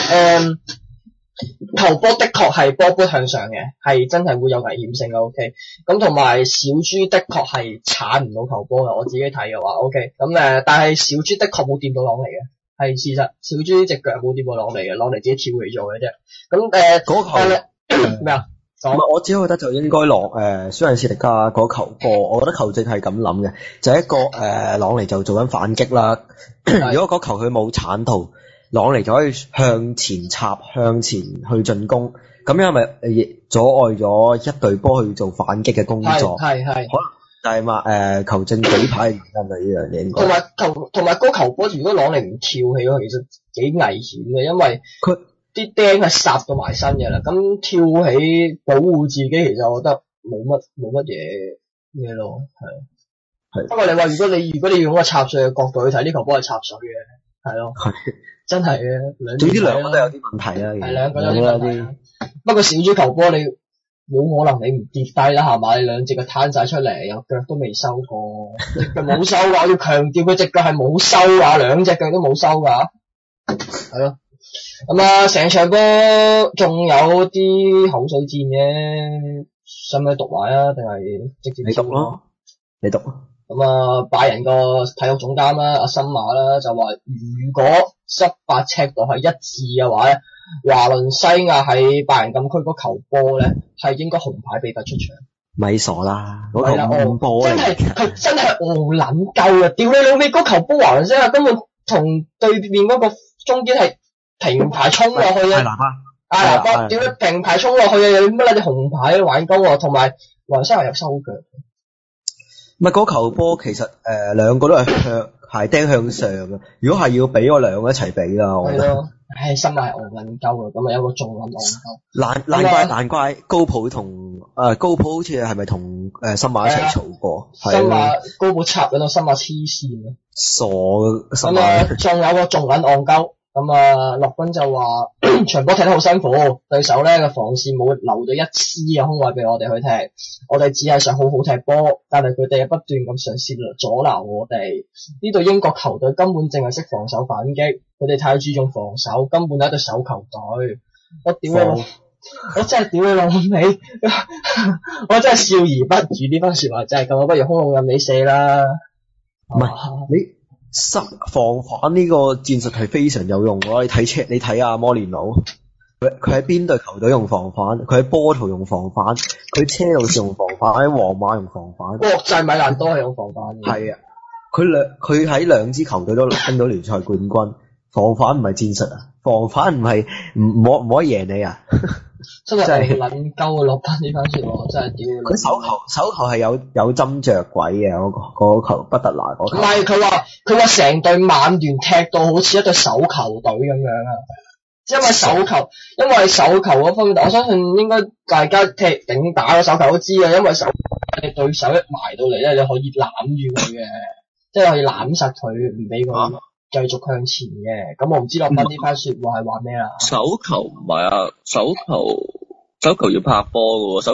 球波的確係波杯向上嘅，係真係會有危險性嘅 ，OK。咁同埋小豬的確係鏟唔到球波嘅，我自己睇嘅話 ，OK。咁但係小豬的確冇掂到朗尼嘅，係事實。小豬隻腳冇掂到朗尼嘅，朗尼自己跳起咗嘅啫。咁嗰球咩啊？ 我只覺得就應該舒恩士迪加嗰球波，我覺得球證係咁諗嘅，就一個朗尼就做緊反擊啦。如果嗰球佢冇鏟到，朗尼就可以向前插，向前去進攻，咁樣咪阻礙咗一隊波去做反擊嘅工作。係。可能但係嘛球證舉牌原因啊呢樣嘢應該。同埋嗰球波，如果朗尼唔跳起咯，其實幾危險嘅，因為佢啲釘係霎到埋身嘅啦。咁跳起保護自己，其實我覺得冇乜嘢咯，係。不過你話如果你要用個插水嘅角度去睇呢球波係插水嘅，係咯。真係嘅，總之兩個都有啲問題啦。係兩個有啲問題。不過小豬球波你冇可能你唔跌低啦，係嘛？你兩隻腳攤晒出嚟，有腳都未收過，隻腳冇收㗎。我要強調佢隻腳係冇收㗎，兩隻腳都冇收㗎。係咯。咁成場波仲有啲口水戰嘅，使唔使讀埋啊？定係直接你讀咯？你讀。咁拜仁個體育總監啦，阿森馬啦就話，如果執法尺度係一致嘅話咧，華倫西亞喺拜仁禁區嗰球波咧係應該紅牌被罰出場。咪傻啦，嗰球紅波嚟，真係戇撚鳩啊！屌你老味，嗰球波華倫西亞根本同對面嗰個中堅係平排衝落去嘅。係喇叭，屌你平排衝落去嘅，有乜撚隻紅牌玩鳩啊？同埋華倫西亞有收腳。唔係嗰球波，其實兩個都係鞋釘向上嘅。如果係要比，我兩個一齊比啦。我覺得。唉，森馬係戇撚鳩啊！咁有一個仲撚戇鳩。難怪高普同高普好似係咪同森馬一齊嘈過？森馬高普插緊到森馬黐線啊！傻嘅森馬。仲有個仲撚戇鳩。洛賓就話場波踢得好辛苦，對手咧嘅防線冇留到一絲嘅空位俾我哋去踢，我哋只係想好好踢波，但係佢哋不斷咁嘗試阻撓我哋。呢隊英國球隊根本淨係識防守反擊，佢哋太注重防守，根本係一隊手球隊。我屌你，我真係屌你老味，我真係笑而不語。呢番說話真係咁，我不如空籠任你射啦。唔係你。防反呢個戰術係非常有用嘅，你睇阿摩連奴，佢喺邊隊球隊用防反，佢喺波圖用防反，佢車路士用防反，喺皇馬用防反，國際米蘭都係用防反嘅。係啊，佢喺兩支球隊都拎到聯賽冠軍，防反唔係戰術啊，防反唔係唔可以贏你啊。真係撚鳩啊！落班呢番說話真係屌！佢手球係有針着鬼嘅，嗰球不得拿嗰球。唔係佢話成隊曼聯踢到好似一隊手球隊咁樣啊！因為手球嗰方面，我相信應該大家踢頂打嘅手球都知嘅，因為手你對手一埋到嚟咧，你可以攬住佢嘅，即係可以攬實佢，唔俾佢繼續向前嘅。咁我唔知落班呢番說話係話咩啊？手球唔係啊，手球要拍波嘅喎，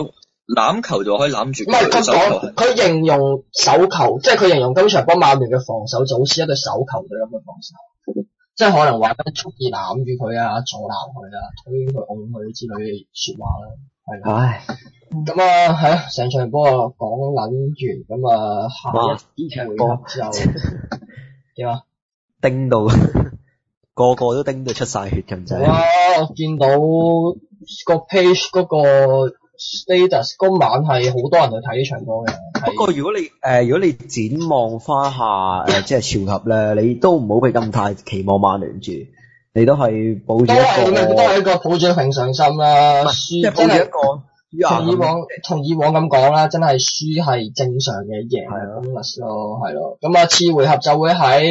攬球就可以攬住。 唔係佢講，佢形容手球，即係佢形容今場幫曼聯嘅防守就好似一隊手球隊咁嘅防守，即係可能話緊蓄意攬住佢啊、阻攔佢啊、推佢、拱佢之類嘅説話啦，係啦。 唉， 咁啊，係啊，成場波啊講撚完，咁啊下一場波就點啊？ 叮到個個都叮到出晒血咁滯。 哇！我見到個 page 嗰個 status 嗰晚係好多人去睇呢場波嘅。 不過如果你展望翻下即係朝合咧，你都唔好俾咁太期望曼聯住，你都係抱住都係一個抱住平常心啦。輸即係抱住一個同以往咁講啦，真係輸係正常嘅，贏係 bonus 咯，係咯。咁啊，次回合就會喺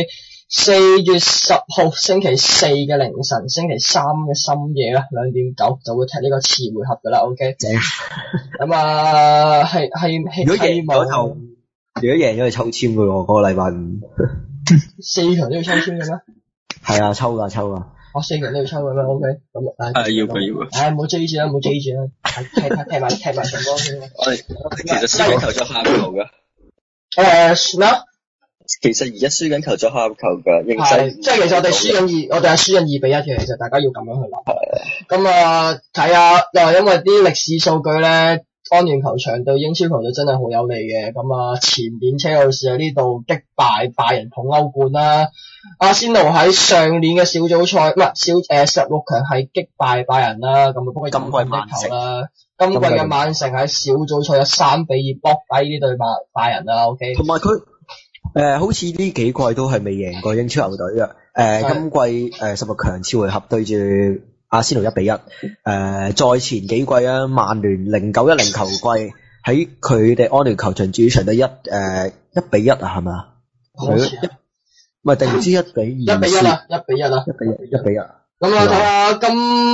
4月10號星期四嘅凌晨，星期三嘅深夜啦，2:09就會踢呢個次回合噶啦。OK， 咁啊係如果贏咗就抽籤噶喎，嗰個禮拜五 4場都要抽籤嘅咩？ 係啊，抽噶。 我4場都要抽嘅咩 ？OK， 咁要。 唔好追住啦，踢埋場波先。 我哋其實輸緊球咗下球噶。 咩？ 其實而家輸緊球咗下球噶，形勢即係其實我哋係輸緊2-1嘅，其實大家要咁樣去諗。咁啊，睇下又係因為啲歷史數據咧，安聯球場對英超球隊真係好有利嘅。咁啊，前年車路士喺呢度擊敗拜仁捧歐冠啦。阿仙奴喺上年嘅小組賽16強係擊敗拜仁啦。咁啊，不過今季曼城啦，今季嘅曼城喺小組賽有3-2搏低呢隊拜仁啦。OK， 同埋佢。 好似呢幾季都係未贏過英超球隊嘅。今季16強次回合對住阿仙奴1-1。再前幾季啊，曼聯09-10球季喺佢哋安聯球場主場對1-1啊，係咪啊？唔係定唔知1-2。 1-1啦 ，1-1。 咁啊，睇下今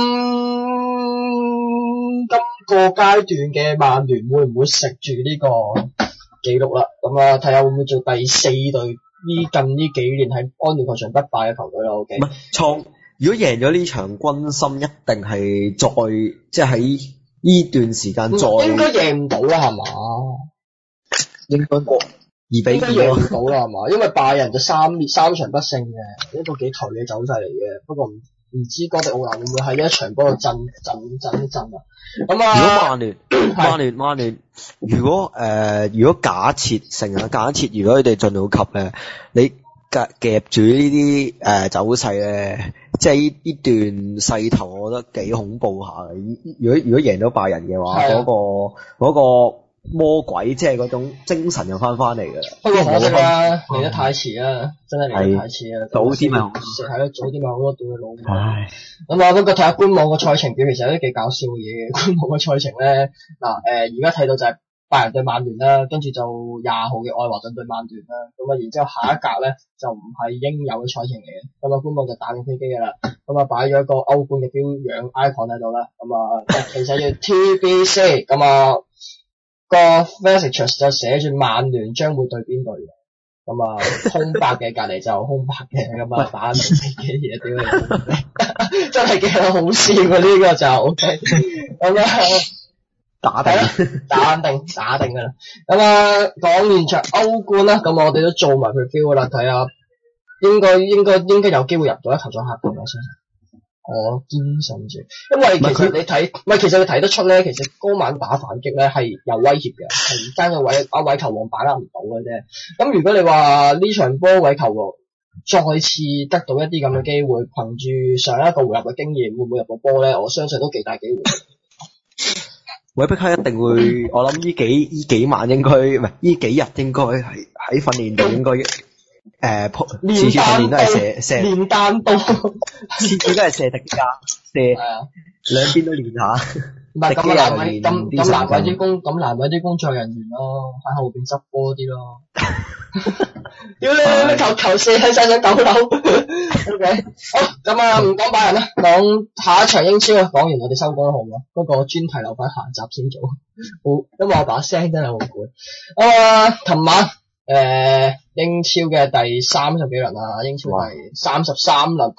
個階段嘅曼聯會唔會食住呢個記錄啦，咁啊睇下會唔會做第4隊近呢幾年喺安聯球場不敗嘅球隊啦。OK， 唔係如果贏咗呢場軍心，一定係即係喺呢段時間應該贏唔到啦，係嘛？ 應該過2-2 贏唔到啦，係嘛？因為拜仁就三場不勝嘅，一個幾頹嘅走勢嚟嘅。不過唔知哥迪奧拿會唔會喺呢一場波度震啊？咁啊， 如果曼聯，如果假設如果佢哋進到級咧，你夾住呢啲走勢咧，即係呢段勢頭，我覺得幾恐怖下嘅。如果贏到拜仁嘅話，嗰個魔鬼即係嗰種精神又翻嚟嘅。 不過可惜啦，嚟得太遲啦，真係嚟得太遲啦。 早啲咪好， 係咯，早啲咪好多對佢老母。咁啊，不過睇下官網個賽程表，其實有啲幾搞笑嘅嘢嘅。官網個賽程咧，而家睇到就係拜仁對曼聯啦，跟住就20號嘅愛華頓對曼聯啦。咁啊，然之後下一格咧就唔係應有嘅賽程嚟嘅。咁啊，官網就打緊飛機㗎啦。咁啊，擺咗一個歐冠嘅標樣 icon 喺度啦。咁啊，其實要 TBC 咁啊。個 message 就寫住曼聯將會對邊隊嘅，咁啊空白嘅隔離就空白嘅，咁啊打緊飛機嘢屌你，真係幾好笑喎呢個就 OK， 咁啊打定噶啦，咁啊講完場歐冠啦，咁我哋都做埋佢 feel 啦，睇下應該有機會入到一球咗客嘅，我相信。我堅信住，因為其實你睇得出咧，其實嗰晚打反擊咧係有威脅嘅，係爭個韋球王把握唔到嘅啫。咁如果你話呢場波韋球王再次得到一啲咁嘅機會，憑住上一個回合嘅經驗，會唔會入到波咧？我相信都幾大機會。 韋碧克一定會，我諗呢幾晚應該唔係呢幾日應該係喺訓練度應該。次次訓練都係射練單刀， 次次都係射迪加，兩邊都練下。 唔係咁難為啲工作人員咯，喺後邊執波啲咯。屌你，球射喺晒上9樓。OK， 好，咁啊唔講拜仁啦，講下一場英超啊。講完我哋收工好嘛？嗰個專題留翻下集先做。好，因為我把聲真係好攰。琴晚。英超嘅第30幾輪啊，英超第33輪，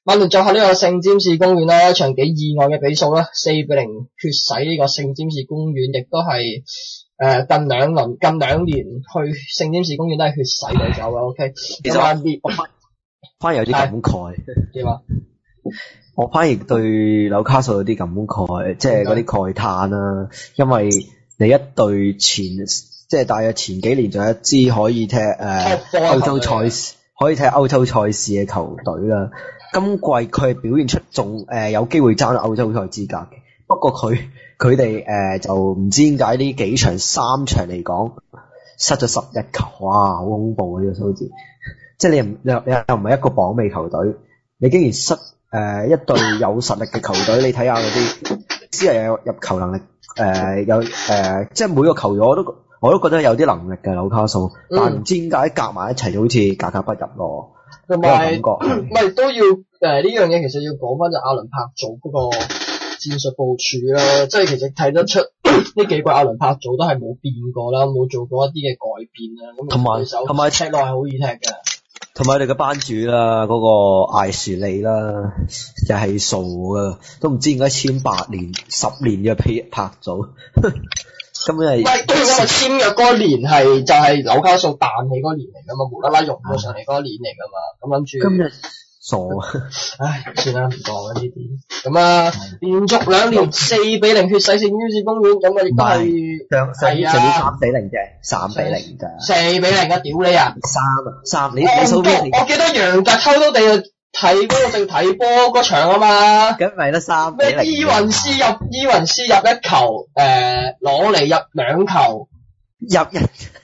曼聯作客呢個聖詹士公園啦，一場幾意外嘅比數啦，4-0血洗呢個聖詹士公園，亦都係近兩年去聖詹士公園都係血洗嚟走嘅。OK， 其實我反而有啲感慨。 點啊？ 我反而對紐卡素有啲感慨，即係嗰啲慨嘆啦，因為你一隊即係大約前幾年仲有一支可以踢歐洲賽事，可以踢歐洲賽事嘅球隊啦。今季佢係表現出仲有機會爭歐洲賽資格嘅，不過佢哋就唔知點解呢幾場3場嚟講失咗11球，哇！好恐怖啊呢個數字，即係你又唔係一個榜尾球隊，你竟然失一隊有實力嘅球隊，你睇下嗰啲私人有入球能力即係每個球隊我都覺得有啲能力嘅紐卡素，但唔知點解夾埋一齊就好似格格不入咯。 同埋唔係都要呢樣嘢，其實要講翻就阿倫柏祖嗰個戰術部署啦，即係其實睇得出呢幾季阿倫柏祖都係冇變過啦，冇做過一啲嘅改變啦。咁同埋踢落係好易踢嘅。 同埋你嘅班主啦，嗰個艾樹利啦，就係傻㗎，都唔知點解簽8年、10年嘅柏祖。咁係，因為簽約嗰年係就係紐卡素彈起嗰年嚟噶嘛，無啦啦用咗上嚟嗰年嚟噶嘛，咁諗住。今日傻啊！ 唉，算啦，唔講啦呢啲。咁啊，連續2年4-0血洗聖詹士公園，咁啊亦都係上年3-0啫，3-0咋 ？4-0啊！屌你啊 ！3你數邊？ 我記得楊格偷到地睇嗰個正睇波嗰場啊嘛， 咁咪得3-0。 咩伊雲斯入1球，攞嚟入2球， 入1。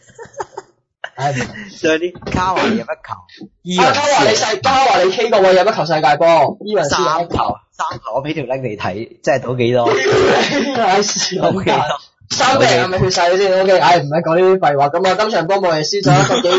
上啲卡華入1球， 卡華你 K 個位入1球世界波，伊雲斯入1球 ，3球我俾條 link 你睇，即係賭幾多？ 唉，好嘅。3-0係咪血洗先 ？OK， 唉，唔係講呢啲廢話。咁啊，今場波莫耶斯就一個幾，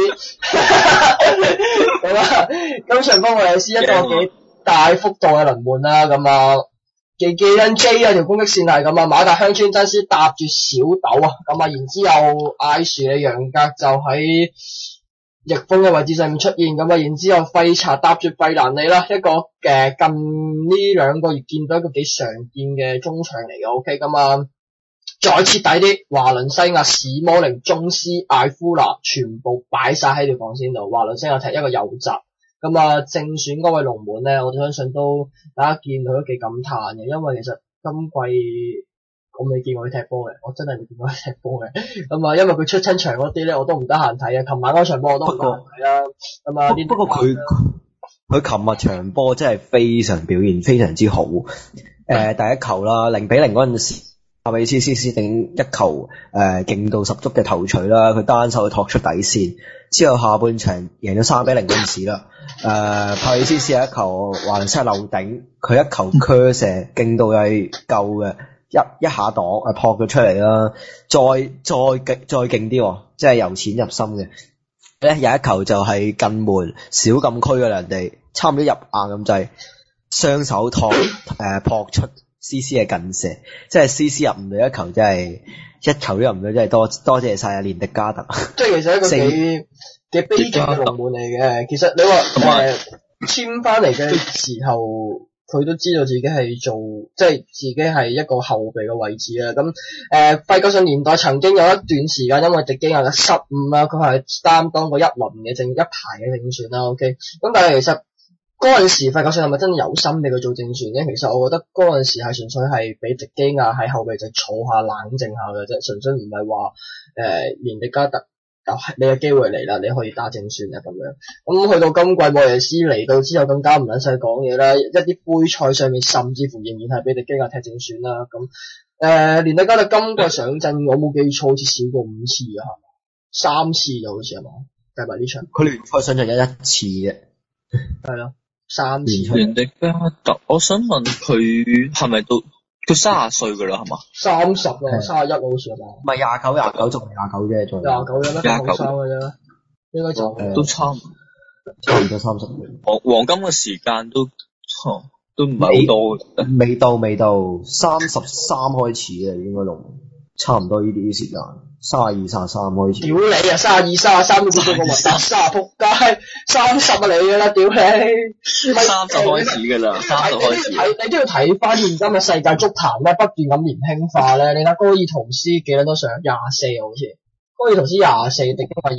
咁啊，今場波莫耶斯一個幾大幅度嘅輪換啦。咁啊，技恩 J 啊條攻擊線係咁啊，馬達鄉村真絲搭住小豆啊。咁啊，然之後艾樹嘅楊格就喺翼鋒嘅位置上面出現。咁啊，然之後費查搭住費蘭尼啦，一個近呢2個月見到一個幾常見嘅中場嚟嘅。OK， 咁啊。再徹底啲，華倫西亞、史摩寧、宗斯、艾夫拿全部擺晒喺條防線度。華倫西亞踢一個右閘，咁啊正選嗰位龍門咧，我相信都大家見佢都幾感嘆嘅，因為其實今季我未見過佢踢波嘅，我真係未見過佢踢波嘅。咁啊，因為佢出親場嗰啲咧，我都唔得閒睇啊。琴晚嗰場波我都唔得閒睇啦。咁啊， 不過佢琴日場波真係非常表現非常之好。第一球啦，0-0嗰陣時。阿美斯頂1球，勁度十足嘅頭槌啦，佢單手托出底線，之後下半場贏咗3-0嗰陣時啦，帕里斯有一球華倫西亞漏頂，佢一球 curve 射，勁度係夠嘅，一下擋撲咗出嚟啦，再勁啲，即係由淺入深嘅，咧有一球就係近門小禁區嘅人哋，差唔多入硬咁滯，雙手托撲出。CC 嘅近射，即係 CC 入唔到一球，真係一球都入唔到，真係多謝晒阿連迪加特。即係其實一個幾悲劇嘅龍門嚟嘅。其實你話簽翻嚟嘅時候，佢都知道自己係做，即係自己係一個後備嘅位置啦。咁費格遜年代曾經有一段時間，因為迪基亞嘅失誤啦，佢係擔當過一排嘅正選啦。OK， 咁但係其實。嗰陣時費格遜係咪真係有心俾佢做正選咧？其實我覺得嗰陣時係純粹係俾迪基亞喺後備就坐下冷靜下嘅啫，純粹唔係話連迪加特你嘅機會嚟啦，你可以打正選啊咁樣。咁去到今季莫耶斯嚟到之後更加唔撚使講嘢啦，一啲杯賽上面甚至乎仍然係俾迪基亞踢正選啦。咁連迪加特今季上陣我冇記錯好似少過5次啊，係嘛？3次就好似係嘛？計埋呢場。佢聯賽上陣有1次嘅。係咯。3次連迪加特，我想問佢係咪到佢30歲噶啦係嘛？30 啊，31好似係嘛？ 唔係29仲係29啫，仲 29有咩後生嘅啫？應該就都差唔多30年。 黃金嘅時間都唔係好多嘅。 未到33開始嘅應該龍，差唔多呢啲時間。32、33開始。 屌你啊！32、33都見到個核突30仆街。 30啊你㗎啦，屌你 30開始㗎啦，30開始。 你都要睇翻現今嘅世界足壇咧，不斷咁年輕化咧。你睇高爾圖斯幾多上24好似，高爾圖斯24定係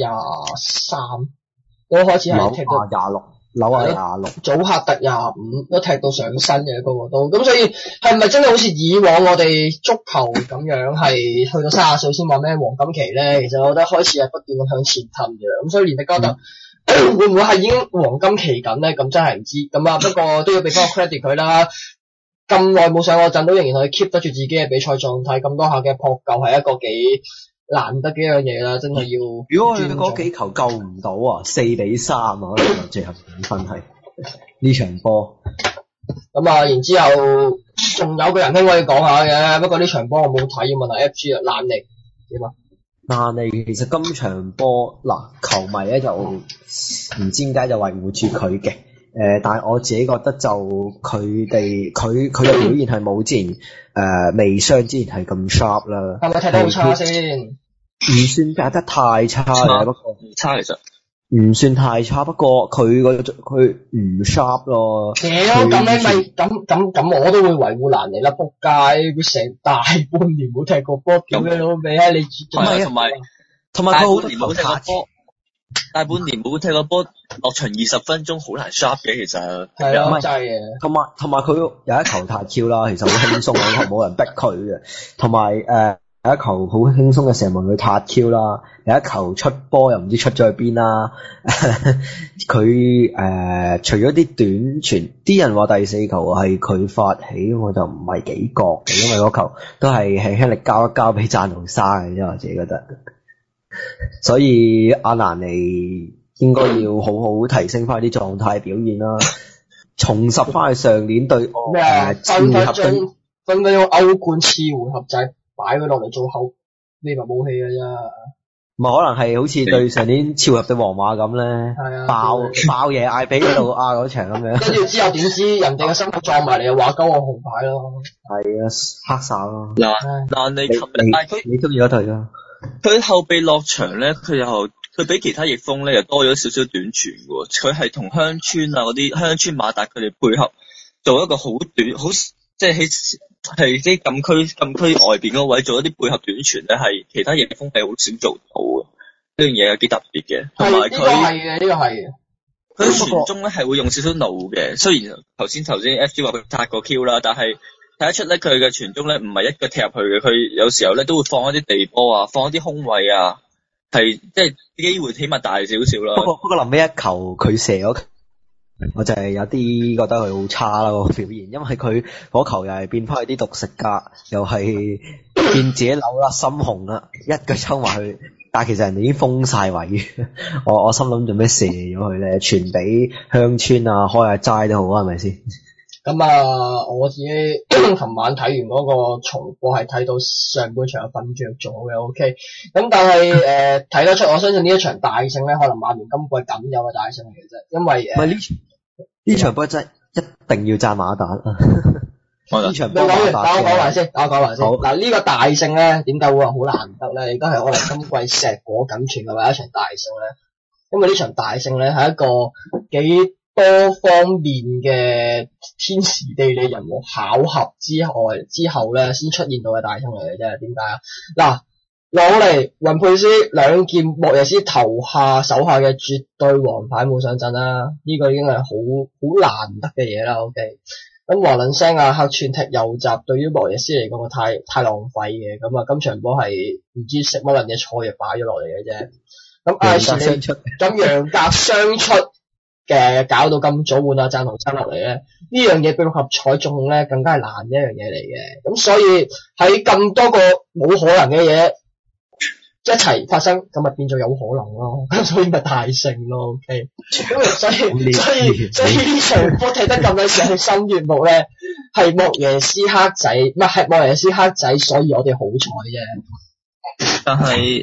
23，都開始係踢到 26。扭係26， 祖克特25都踢到上身嘅個個都，咁所以係咪真係好似以往我哋足球咁樣係去到30歲先話咩黃金期咧？其實我覺得開始係不斷咁向前褪嘅，咁所以連迪加特會唔會係已經黃金期緊咧？咁真係唔知，咁啊不過都要俾翻個 credit 佢啦。咁耐冇上過陣都仍然可以 keep 得住自己嘅比賽狀態，咁多下嘅撲救係一個幾難得嘅一樣嘢啦，真係要。如果佢嗰幾球救唔到啊，4-3啊，可能最後5分係呢場波。咁啊，然之後仲有個人兄可以講下嘅，不過呢場波我冇睇，要問下 FG 啊，蘭尼點啊？蘭尼其實今場波嗱，球迷咧就唔知點解就維護住佢嘅。但係我自己覺得就佢嘅表現係冇之前未傷之前係咁 sharp 啦。係咪踢得好差先？唔算踢得太差嘅，不過唔差其實。唔算太差，不過佢唔 sharp 咯。咁你咪咁我都會維護蘭尼啦，仆街！佢成大半年冇踢過波，屌你老味啊！你同埋佢好多球波。大半年冇踢過波，落場20分鐘好難 sharp 嘅，其實係啊，真係嘅。同埋佢有一球太 Q 啦，其實好輕鬆嘅，冇人逼佢嘅。同埋有一球好輕鬆嘅射門佢太 Q 啦，有一球出波又唔知出咗去邊啦。佢除咗啲短傳，啲人話第4球係佢發起，我就唔係幾覺嘅，因為嗰球都係輕輕力交一交俾贊奴沙嘅啫，我自己覺得。所以阿蘭尼應該要好好提升翻啲狀態表現啦，重拾翻去上年對次回合對分咗歐冠次回合制擺佢落嚟做後呢個武器嘅啫。唔係可能係好似對上年次回合對皇馬咁咧，爆嘢嗌俾嗰度嗰場咁樣。跟住之後點知人哋嘅心口撞埋嚟又話鳩我紅牌咯。係啊，黑哨咯。嗱你中意嗰隊咯？ 佢後備落場咧，佢比其他翼鋒咧又多咗少少短傳嘅喎。佢係同鄉村啊嗰啲鄉村馬達佢哋配合做一個好短好即係喺啲禁區外邊嗰位做一啲配合短傳咧，係其他翼鋒係好少做到嘅。呢樣嘢有幾特別嘅，同埋佢呢個係嘅。佢傳中咧係會用少少腦嘅，雖然頭先 FG 話佢殺過 Q 啦，但係睇得出咧，佢嘅傳中咧唔係一腳踢入去嘅，佢有時候咧都會放一啲地波啊，放一啲空位啊，係即係機會起碼大少少啦。不過臨尾一球佢射咗，我就係有啲覺得佢好差啦個表現，因為佢嗰球又係變翻去啲獨食格，又係變自己扭啦心紅啦，一腳抽埋去，但係其實人哋已經封晒位，我心諗做咩射咗佢咧？傳俾鄉村啊，開下齋都好啊，係咪先？咁啊，我自己琴晚睇完嗰個重播係睇到上半場瞓着咗嘅 ，OK。咁但係睇得出，我相信呢一場大勝咧，可能曼聯今季僅有嘅大勝嚟嘅啫，因為唔係呢場波真係一定要讚馬達呢場波馬達嘅。等我講埋先。好嗱，呢個大勝咧，點解會話好難得咧？亦都係可能今季碩果僅存嘅話一場大勝咧，因為呢場大勝咧係一個幾多方面嘅天時地利人和巧合之後咧，先出現到嘅大勝嚟嘅啫。點解啊？嗱，攞嚟雲佩斯2劍莫耶斯投下手下嘅絕對王牌冇上陣啦，呢個已經係好難得嘅嘢啦。OK， 咁華倫西亞客串踢右閘，對於莫耶斯嚟講太浪費嘅。咁啊，今場波係唔知食乜撚嘢菜就擺咗落嚟嘅啫。咁艾士利咁楊格雙出嘅搞到咁早換贊奴沙落嚟咧，呢樣嘢比六合彩中咧更加係難嘅一樣嘢嚟嘅。咁所以喺咁多個冇可能嘅嘢一齊發生，咁咪變咗有可能咯。咁所以咪大勝咯。OK， 咁所以呢場波踢得咁鬼上心悅目咧，係莫耶斯黑仔，唔係莫耶斯黑仔，所以我哋好彩啫。 但係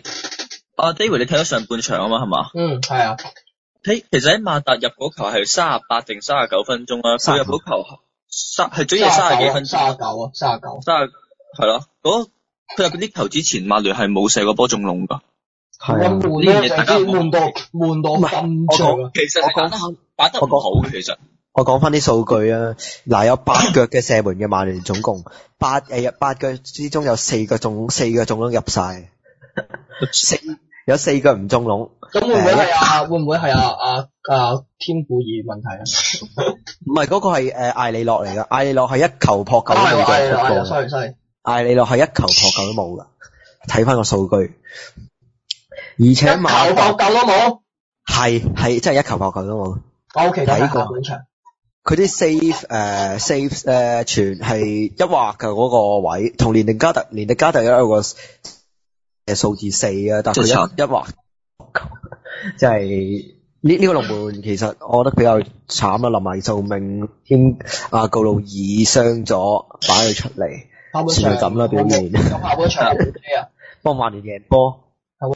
David 你睇咗上半場啊嘛，係嘛？ 係啊。 其實喺馬達入嗰球係38定39分鐘啦，佢入嗰球係總之係30幾分鐘。39係咯，佢入嗰啲球之前，曼聯係冇射過波中籠噶。 咁悶咯，就係悶到瞓着。 其實係打得唔好嘅，其實。 我講翻啲數據啊，嗱有8腳嘅射門嘅曼聯總共8腳之中有4腳中籠入晒，有4腳唔中籠。 咁會唔會係天古爾問題啊？ 唔係嗰個係艾利諾嚟噶，艾利諾係一球撲救都冇嘅。 sorry， 艾利諾係一球撲救都冇噶，睇翻個數據，而且馬一球撲救都冇， 係真係一球撲救都冇。 我屋企睇過本場。 佢啲 save 全係一劃嘅嗰個位，同連迪加特有一個數字4啊，但係佢一劃，即係呢個龍門其實我覺得比較慘啊，臨危受命添，告路爾傷咗，擺佢出嚟，算係咁啦表現。 咁下半場幫曼聯贏波。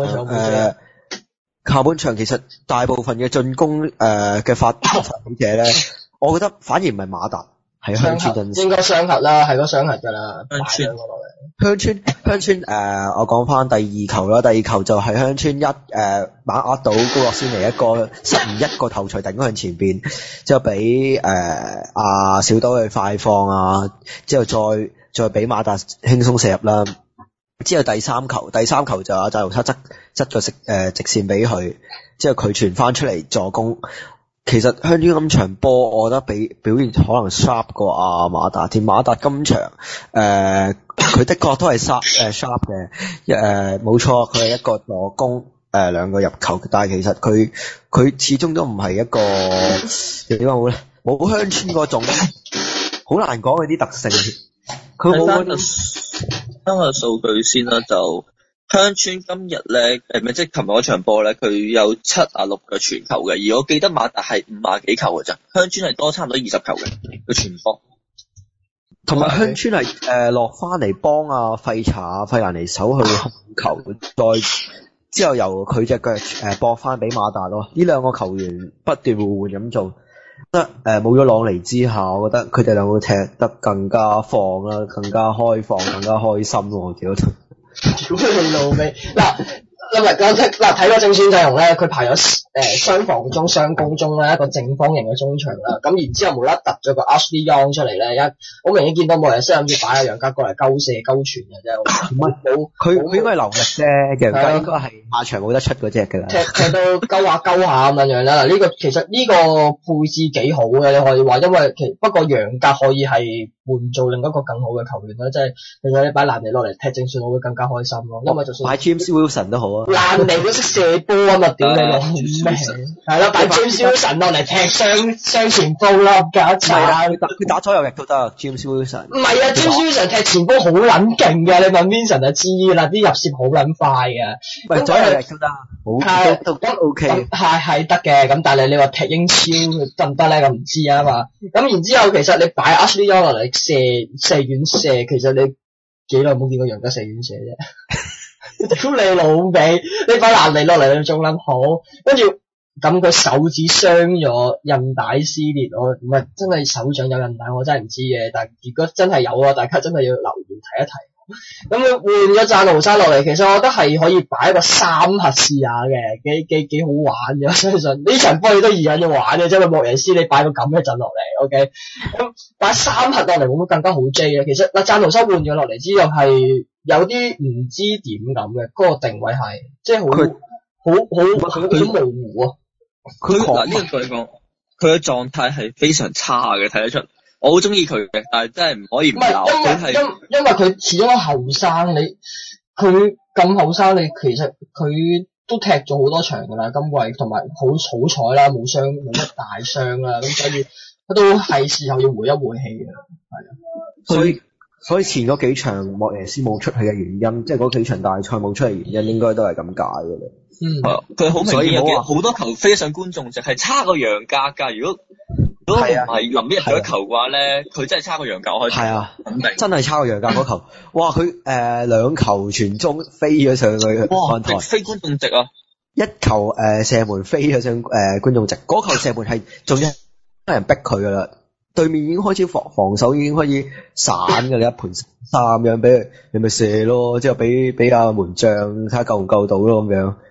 下半場其實大部分嘅進攻嘅發起者咧。我覺得反而唔係馬達，係鄉村陣時應該雙核啦，係個雙核噶啦。 鄉村我講翻第二球啦，第二球就係鄉村把握到高洛斯尼一個失誤一個頭槌頂向前邊，之後俾小多去快放啊，之後再俾馬達輕鬆射入啦。之後第三球就阿扎盧沙側個直線俾佢，之後佢傳翻出嚟助攻。其實鄉村今場波，我覺得表現可能 sharp 過馬達添。馬達今場佢的確都係 sharp 嘅，冇錯，佢係一個助攻2個入球，但係其實佢始終都唔係一個點講好咧，冇鄉村嗰種好難講佢啲特性。佢冇嗰種。 翻個數據先啦，就。鄉村今日咧，即係琴日嗰場波咧，佢有76個傳球嘅，而我記得馬達係50幾球嘅咋，鄉村係多差唔多20球嘅個傳波， 同埋鄉村係落翻嚟幫費蘭尼手去控球，再之後由佢隻腳搏翻俾馬達咯，呢兩個球員不斷互換咁做，得冇咗朗尼之下，我覺得佢哋兩個踢得更加放啦，更加開放，更加開心咯，我覺得。 屌你老味！睇個正選陣容咧，佢排咗雙防中雙攻中咧一個正方形嘅中場啦，咁然之後無啦突咗個 Ashley Young 出嚟咧，好明顯見到莫耶斯諗住擺阿楊格過嚟勾射勾傳嘅啫，冇佢應該係流力啫，楊格應該係下場冇得出嗰隻㗎啦， 踢到勾下咁樣啦。嗱呢個其實呢個配置幾好嘅，你可以話，因為不過楊格可以係換做另一個更好嘅球員啦，即係其實你擺蘭尼落嚟踢正選，我會更加開心咯，因為就算擺 James Wilson 都好啊， 蘭尼都識射波啊嘛，屌你老咩？係啦，擺 James Wilson 落嚟踢雙前鋒啦，搞一齊啦， 佢打左右翼都得 James Wilson。唔係啊 ，James Wilson 踢前鋒好撚勁嘅，你問 Vincent 就知啦，啲入攝好撚快嘅。 喂，左右翼都得，都 OK。 係得嘅，咁但係你話踢英超得唔得咧？咁唔知啊嘛。咁然之後其實你擺 Ashley Young 落嚟射遠射，其實你幾耐冇見過楊格射遠射啫？屌你老味，你擺蘭尼落嚟你仲諗好，跟住咁佢手指傷咗，韌帶撕裂，我唔係真係手掌有韌帶，我真係唔知嘅。但係如果真係有啊，大家真係要留言睇一睇。咁佢換咗贊奴沙落嚟，其實我覺得係可以擺一個3核試下嘅，幾好玩嘅。我相信呢場波你都易人要玩嘅，因為莫耶斯你擺個咁嘅陣落嚟 ，OK？咁擺3核落嚟會唔會更加好 J 啊？其實贊奴沙換咗落嚟之後係有啲唔知點咁嘅，嗰個定位係即係好模糊啊。 佢嗱呢個對講，佢嘅狀態係非常差嘅，睇得出。我好中意佢嘅，但係真係唔可以唔鬧。 因為佢始終後生，佢咁後生，你其實佢都踢咗好多場噶啦，今季同埋好彩啦，冇乜大傷啦，咁所以都係時候要回一回氣嘅，係啊。 所以前嗰幾場莫耶斯冇出去嘅原因，即係嗰幾場大賽冇出嚟原因，應該都係咁解嘅啦。 佢好明顯有好多球飛上觀眾席係差過楊格㗎。如果唔係臨尾入咗球嘅話咧，佢真係差過楊格。我係啊，肯定真係差過楊格嗰球。哇！佢2球傳中飛咗上去看台， 飛觀眾席啊 ！1球射門飛咗上觀眾席，嗰球射門係仲有人逼佢㗎啦。對面已經開始防守已經開始散㗎，你一盤3咁樣俾佢，你咪射咯，之後俾阿門將睇下救唔救到咯咁樣。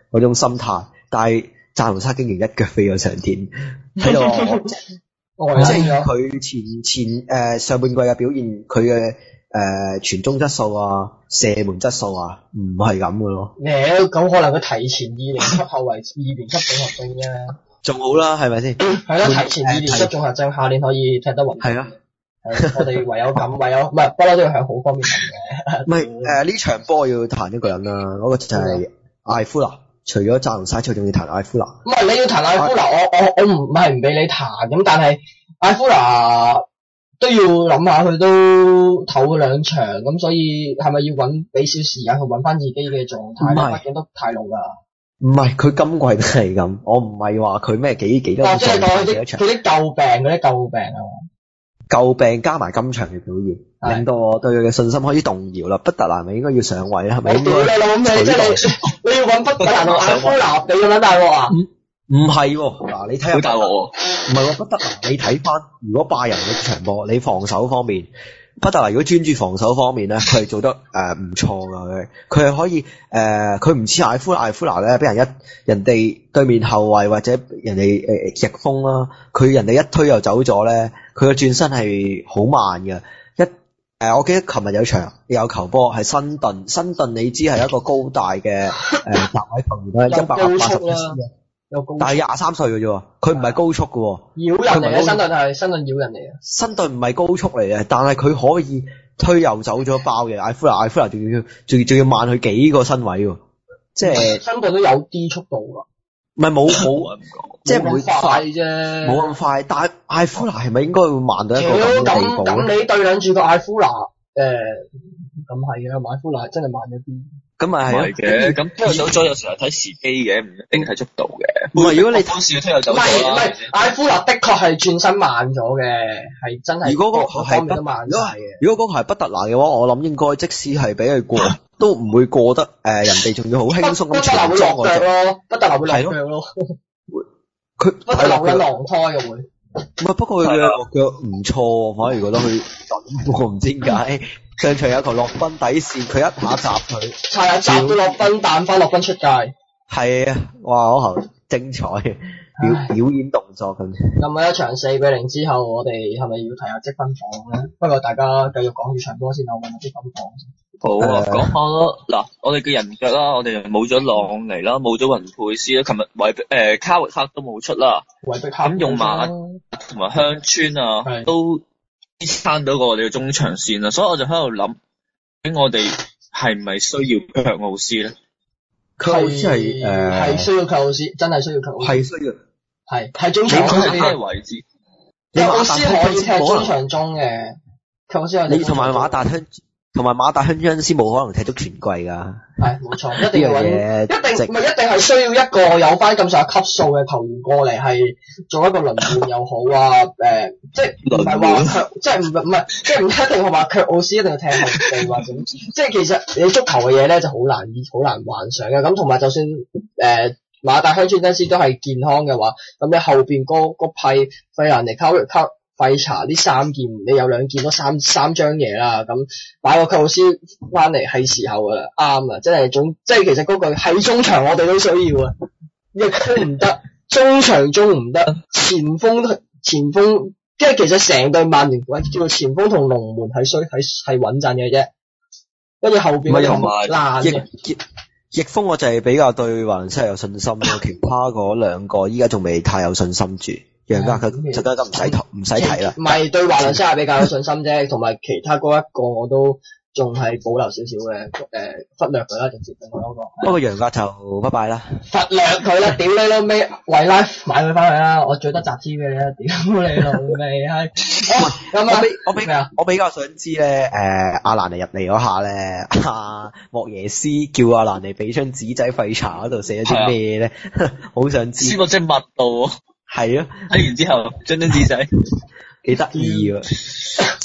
嗰種心態，但係扎盧沙竟然一腳飛咗上天，喺度即係佢前上半季嘅表現，佢嘅傳中質素啊、射門質素啊，唔係咁嘅咯。 咁可能佢提前2年級後衛2年級綜合症啫， 仲好啦，係咪先？係啦，提前2年級綜合症，下年可以踢得穩。係啊。我哋唯有唔係不嬲都要向好方面行嘅。 唔係呢場波要彈一個人啦，嗰個就係艾夫拿。除咗扎盧沙之外，仲要彈艾夫拿。 唔係你要彈艾夫拿，我唔係唔俾你彈咁，但係艾夫拿都要諗下，佢都唞咗2場，咁所以係咪要俾少時間去揾翻自己嘅狀態？畢竟都太老啦。 唔係，佢今季都係咁，我唔係話佢咩幾多場。即係講佢啲舊病啊。 舊病加埋今場嘅表現，令到我對佢嘅信心開始動搖啦。不特蘭咪應該要上位啦，係咪？我屌你老味，即係你要揾不特蘭同艾夫拿，你咁撚大鑊啊？唔係喎，嗱你睇下好大鑊喎。唔係喎，不特蘭你睇翻，如果拜仁嘅場波，你防守方面，不特蘭如果專注防守方面咧，佢係做得唔錯噶。佢係可以佢唔似艾夫拿咧，俾人哋對面後衛或者人哋逆風啦，佢人哋一推又走咗咧。佢嘅轉身係好慢嘅，我記得琴日有球波係新頓你知係一個高大嘅閘位球員啦，180但係23歲嘅啫，佢唔係高速嘅， 妖人嚟嘅，新頓妖人嚟嘅， 新頓唔係高速嚟嘅，但係佢可以推又走咗爆嘅，艾夫拿仲要慢佢幾個身位喎，即係新頓都有啲速度㗎。 唔係冇即係唔會快啫， 冇咁快。但係艾夫拿係咪應該會慢到一個咁嘅地步？ 咁你對兩住個艾夫拿，咁係嘅，艾夫拿真係慢咗啲。 咁咪係嘅，咁推又走咗，有時候睇時機嘅，唔一定睇速度嘅。 唔係，如果你當時推又走咗啦。 唔係，艾夫拿的確係轉身慢咗嘅，係真係。 如果嗰個係如果嗰個係不特蘭嘅話，我諗應該即使係俾佢過，都唔會過得人哋仲要好輕鬆咁長裝嗰隻。不特蘭會落腳咯。 佢不特蘭會狼胎嘅會。 唔係，不過佢嘅落腳唔錯，反而覺得佢我唔知點解。上場有球落分底線，佢一下閘佢， 差一閘都落分，彈翻落分出界。 係啊，哇！好精彩表演動作咁。 咁喺一場4-0之後，我哋係咪要睇下積分榜咧？不過大家繼續講住場波先啦，我問下積分榜先。 好啊，講下咯。嗱，我哋嘅人腳啦，我哋冇咗朗尼啦，冇咗雲佩斯啦，琴日卡域克都冇出啦。咁用馬同埋香川啊，都支撐到過我哋嘅中場線啦，所以我就喺度諗，咁我哋係唔係需要卻奧斯咧？ 卻奧斯係需要卻奧斯，真係需要卻奧斯。 係需要。 係中場。 佢係咩位置？ 卻奧斯可以踢中場中嘅，卻奧斯可以。 你同埋馬達香將先冇可能踢足全季㗎。係冇錯，一定要揾，一定係需要一個有翻咁上下級數嘅球員過嚟，係做一個輪換又好啊，即係唔係話即係唔一定係話卻奧斯一定要踢後備或者即係其實你足球嘅嘢咧就好難幻想嘅，咁同埋就算馬達香將先都係健康嘅話，咁你後邊嗰批費蘭尼卡域克廢柴呢3件，你有2件都三張嘢啦，咁擺個卻奧斯翻嚟係時候噶啦，啱啊，即係其實嗰句喺中場我哋都需要啊，亦都唔得，中場中唔得，前鋒，即係其實成隊曼聯叫做前鋒同龍門係穩陣嘅啫，跟住後邊嗰啲爛嘅。 逆風我就係比較對華倫西亞有信心咯，其他嗰2個依家仲未太有信心住。楊家佢就得唔使睇啦。唔係對華倫西亞比較有信心啫，同埋其他嗰1個我都仲係保留少少嘅，忽略佢啦，直接另外嗰個。不過楊家就拜拜啦。忽略佢啦，屌你老味，維拉買佢翻去啦，我最多集資俾你啦，屌你老味係。咁我比較想知咧，阿蘭尼入嚟嗰下咧，莫耶斯叫阿蘭尼俾張紙仔廢茶嗰度寫咗啲咩咧？好想知。知個即密度。係啊，睇完之後張紙仔幾得意啊！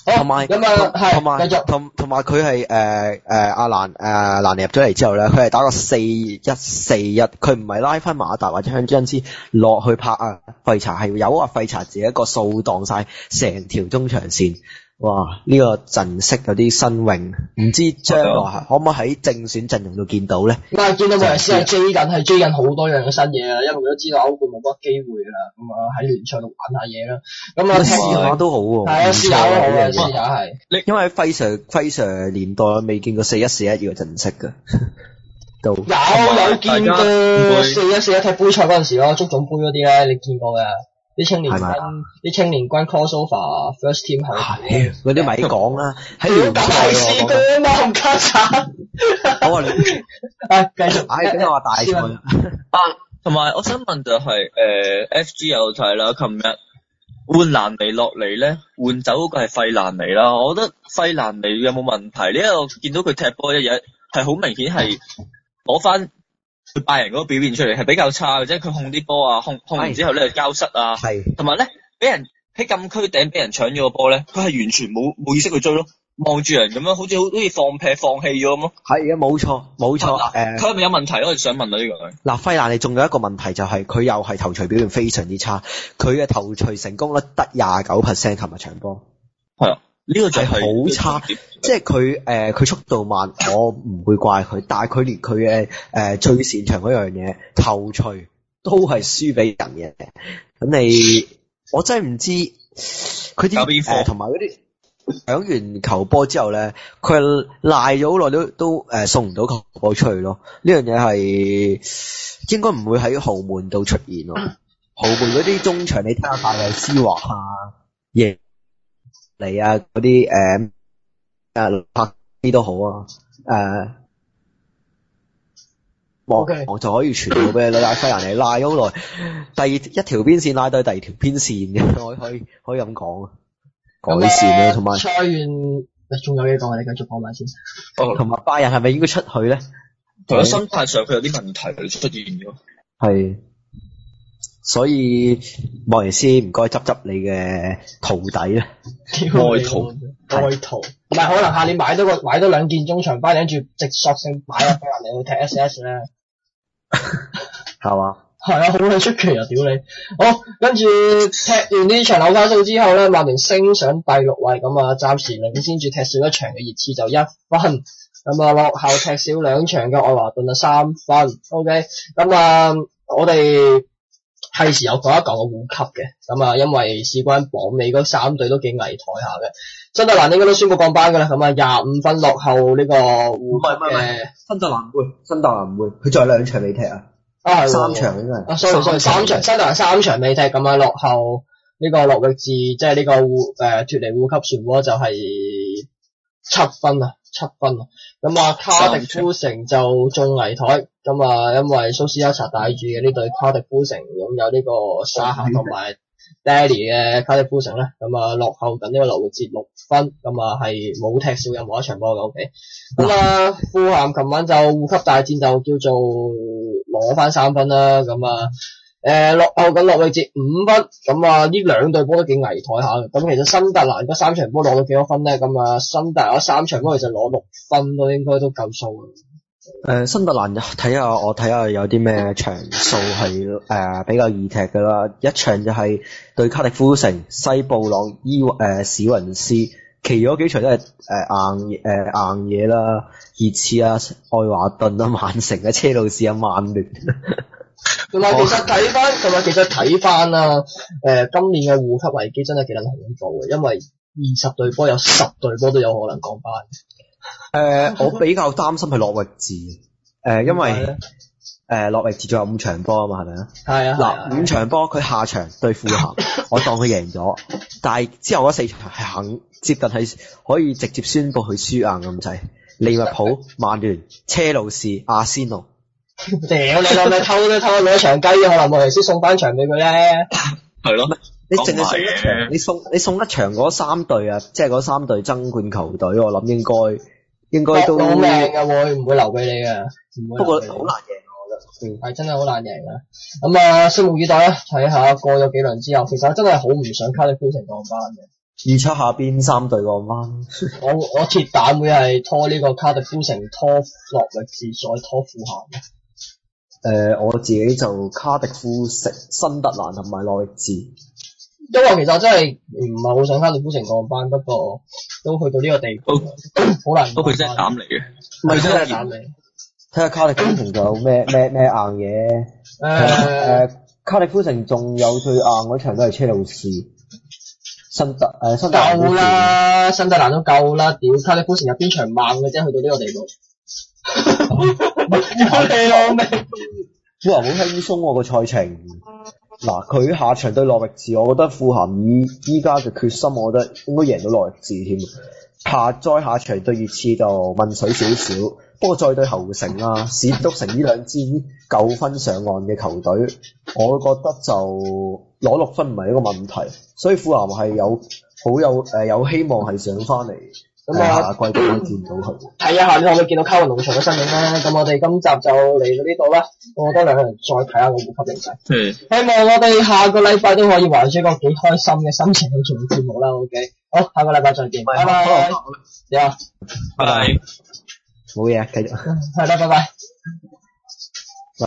好， 同埋咁啊，係繼續。 同埋佢係阿蘭尼入咗嚟之後咧，佢係打個4-1-4-1，佢唔係拉翻馬達或者向張之落去拍啊費查，係有阿費查自己一個掃蕩晒成條中場線。哇！呢、個陣式有啲新穎，唔知將來可唔可以喺正選陣容度見到咧？ 咁啊，見到莫耶斯係追緊好多樣嘅新嘢啊，因為佢都知道歐冠冇乜機會啦，咁啊喺聯賽度玩下嘢啦。咁啊， 試下都好喎， 係啊，試下都好嘅，試下係。 因為費 Sir 年代未見過4-1-4-1呢個陣式㗎，都有見過4-1-4-1踢杯賽嗰陣時咯，足總杯嗰啲咧，你見過嘅？啲青年軍 crossover first team 係嗰啲咪講啦，喺聯賽試過啊嘛，冚家鏟。 好啊， 繼續。 俾我話大賽。 同埋我想問就係FG 有睇啦，琴日換蘭尼落嚟咧，換走嗰個係費蘭尼啦。我覺得費蘭尼有冇問題？呢個見到佢踢波一日係好明顯係攞翻佢拜仁嗰個表現出嚟係比較差嘅，即係佢控啲波啊，控完之後咧交失啊，同埋咧俾人喺禁區頂俾人搶咗個波咧，佢係完全冇意識去追咯，望住人咁樣，好似放棄咗咁咯。係啊，冇錯。 佢係咪有問題？我哋想問到呢個。 嗱，費蘭尼仲有一個問題就係佢又係頭槌表現非常之差，佢嘅頭槌成功率得 29%， 琴日場波。係啊。 呢個就係好差，即係佢速度慢，我唔會怪佢，但係佢連佢嘅最擅長嗰樣嘢頭槌都係輸俾人嘅。咁我真係唔知佢啲同埋嗰啲搶完球波之後咧，佢係賴咗好耐都送唔到球波出去咯。呢樣嘢係應該唔會喺豪門度出現咯。豪門嗰啲中場你睇下大衛斯華啊，嚟啊嗰啲拍啲都好啊，我就可以傳到俾你啦。費蘭尼拉咗好耐，一條邊線拉到第二條邊線嘅，可以咁講啊。改善啦，同埋賽完仲有嘢講，你繼續講埋先。 同埋拜仁係咪應該出去咧？ 同埋心態上佢有啲問題出現咗。 係。所以莫耶斯唔該執你嘅徒弟咧， 愛徒，唔係可能下年買多兩件中場班，跟住直索性買阿費蘭尼去踢 SS 咧， 係嘛？ 係啊，好鬼出奇啊！屌你，好，跟住踢完呢場紐卡素之後咧，曼聯升上第6位，咁啊暫時領先住踢少一場嘅熱刺就1分，咁啊落後踢少2場嘅愛華頓啊3分。OK，咁啊我哋係時候講一講個護級嘅，咁啊，因為事關榜尾嗰3隊都幾危殆下嘅。新特蘭應該都宣布降班噶啦，咁啊25分落後呢個護級嘅。 新特蘭唔會，佢仲有2場未踢啊。 係 3場應該係。 sorry， 3場，新特蘭3場未踢，咁啊落後呢個諾域治，即係呢個脫離護級漩渦就係7分啊。咁啊卡迪夫城就仲危殆，咁啊因為蘇斯克查帶住嘅呢隊卡迪夫城擁有呢個沙夏同埋 Daly 嘅卡迪夫城咧，咁啊落後緊呢個諾域治6分，咁啊係冇踢少任何一場波嘅 OK。咁啊富咸琴晚就護級大戰就叫做攞翻3分啦，咁啊落後緊諾域治5分，咁啊呢兩隊波都幾危殆下嘅。咁其實新特蘭嗰3場波攞到幾多分咧？咁啊新特蘭嗰3場波其實攞6分都應該都夠數嘅。 新特蘭我睇下有啲咩場數係比較易踢㗎啦。一場就係對卡迪夫城、西布朗、史雲斯，其餘嗰幾場都係硬嘢啦，熱刺啊、愛華頓啊、曼城啊、車路士啊、曼聯。 同埋其實睇翻啊，今年嘅護級危機真係幾撚恐怖嘅，因為20隊波有10隊波都有可能降班。 我比較擔心係諾域治，因為諾域治仲有5場波啊嘛，係咪啊？係啊。嗱，5場波佢下場對富咸，我當佢贏咗，但係之後嗰4場係接近係可以直接宣布佢輸硬咁滯。利物浦、曼聯、車路士、阿仙奴。 屌你老味，偷咗場雞，可能莫耶斯送翻場俾佢咧。 係咯， 你淨係送一場，你送一場嗰3隊啊，即係嗰3隊爭冠球隊，我諗應該都攞命㗎，唔會留俾你嘅。 不過好難贏，我覺得。 係真係好難贏啊！咁啊，拭目以待啦，睇下過咗幾輪之後，其實真係好唔想卡迪夫城降班嘅。 預測下邊3隊個班。 我鐵膽會係拖呢個卡迪夫城，拖諾域治，再拖富咸。 我自己就卡迪夫城、新特蘭同埋諾域治。 因為其實真係唔係好想卡迪夫城降班，不過都去到呢個地步，好難。 都佢真係膽嚟嘅， 唔係真係膽嚟。 睇下卡迪夫城仲有咩硬嘢？卡迪夫城仲有最硬嗰場都係車路士。新特蘭夠啦，新特蘭都夠啦，屌卡迪夫城有邊場猛嘅啫，去到呢個地步。 富咸好輕鬆喎個賽程。嗱，佢下場對諾域治，我覺得富咸以依家嘅決心，我覺得應該贏到諾域治添。再下場對熱刺就問水少少，不過再對侯城啊、史篤城呢兩支9分上岸嘅球隊，我覺得就攞6分唔係一個問題，所以富咸係有希望係上翻嚟。咁下季都可以見到佢。 睇下你可唔可以見到卡雲農場嘅身影咧？咁我哋今集就嚟到呢度啦，我覺得2人再睇下個護級形勢。希望我哋下個禮拜都可以懷住一個幾開心嘅心情去做節目啦。OK， 好，下個禮拜再見，拜拜。點啊？ 拜拜。 冇嘢，繼續。 係啦，拜拜。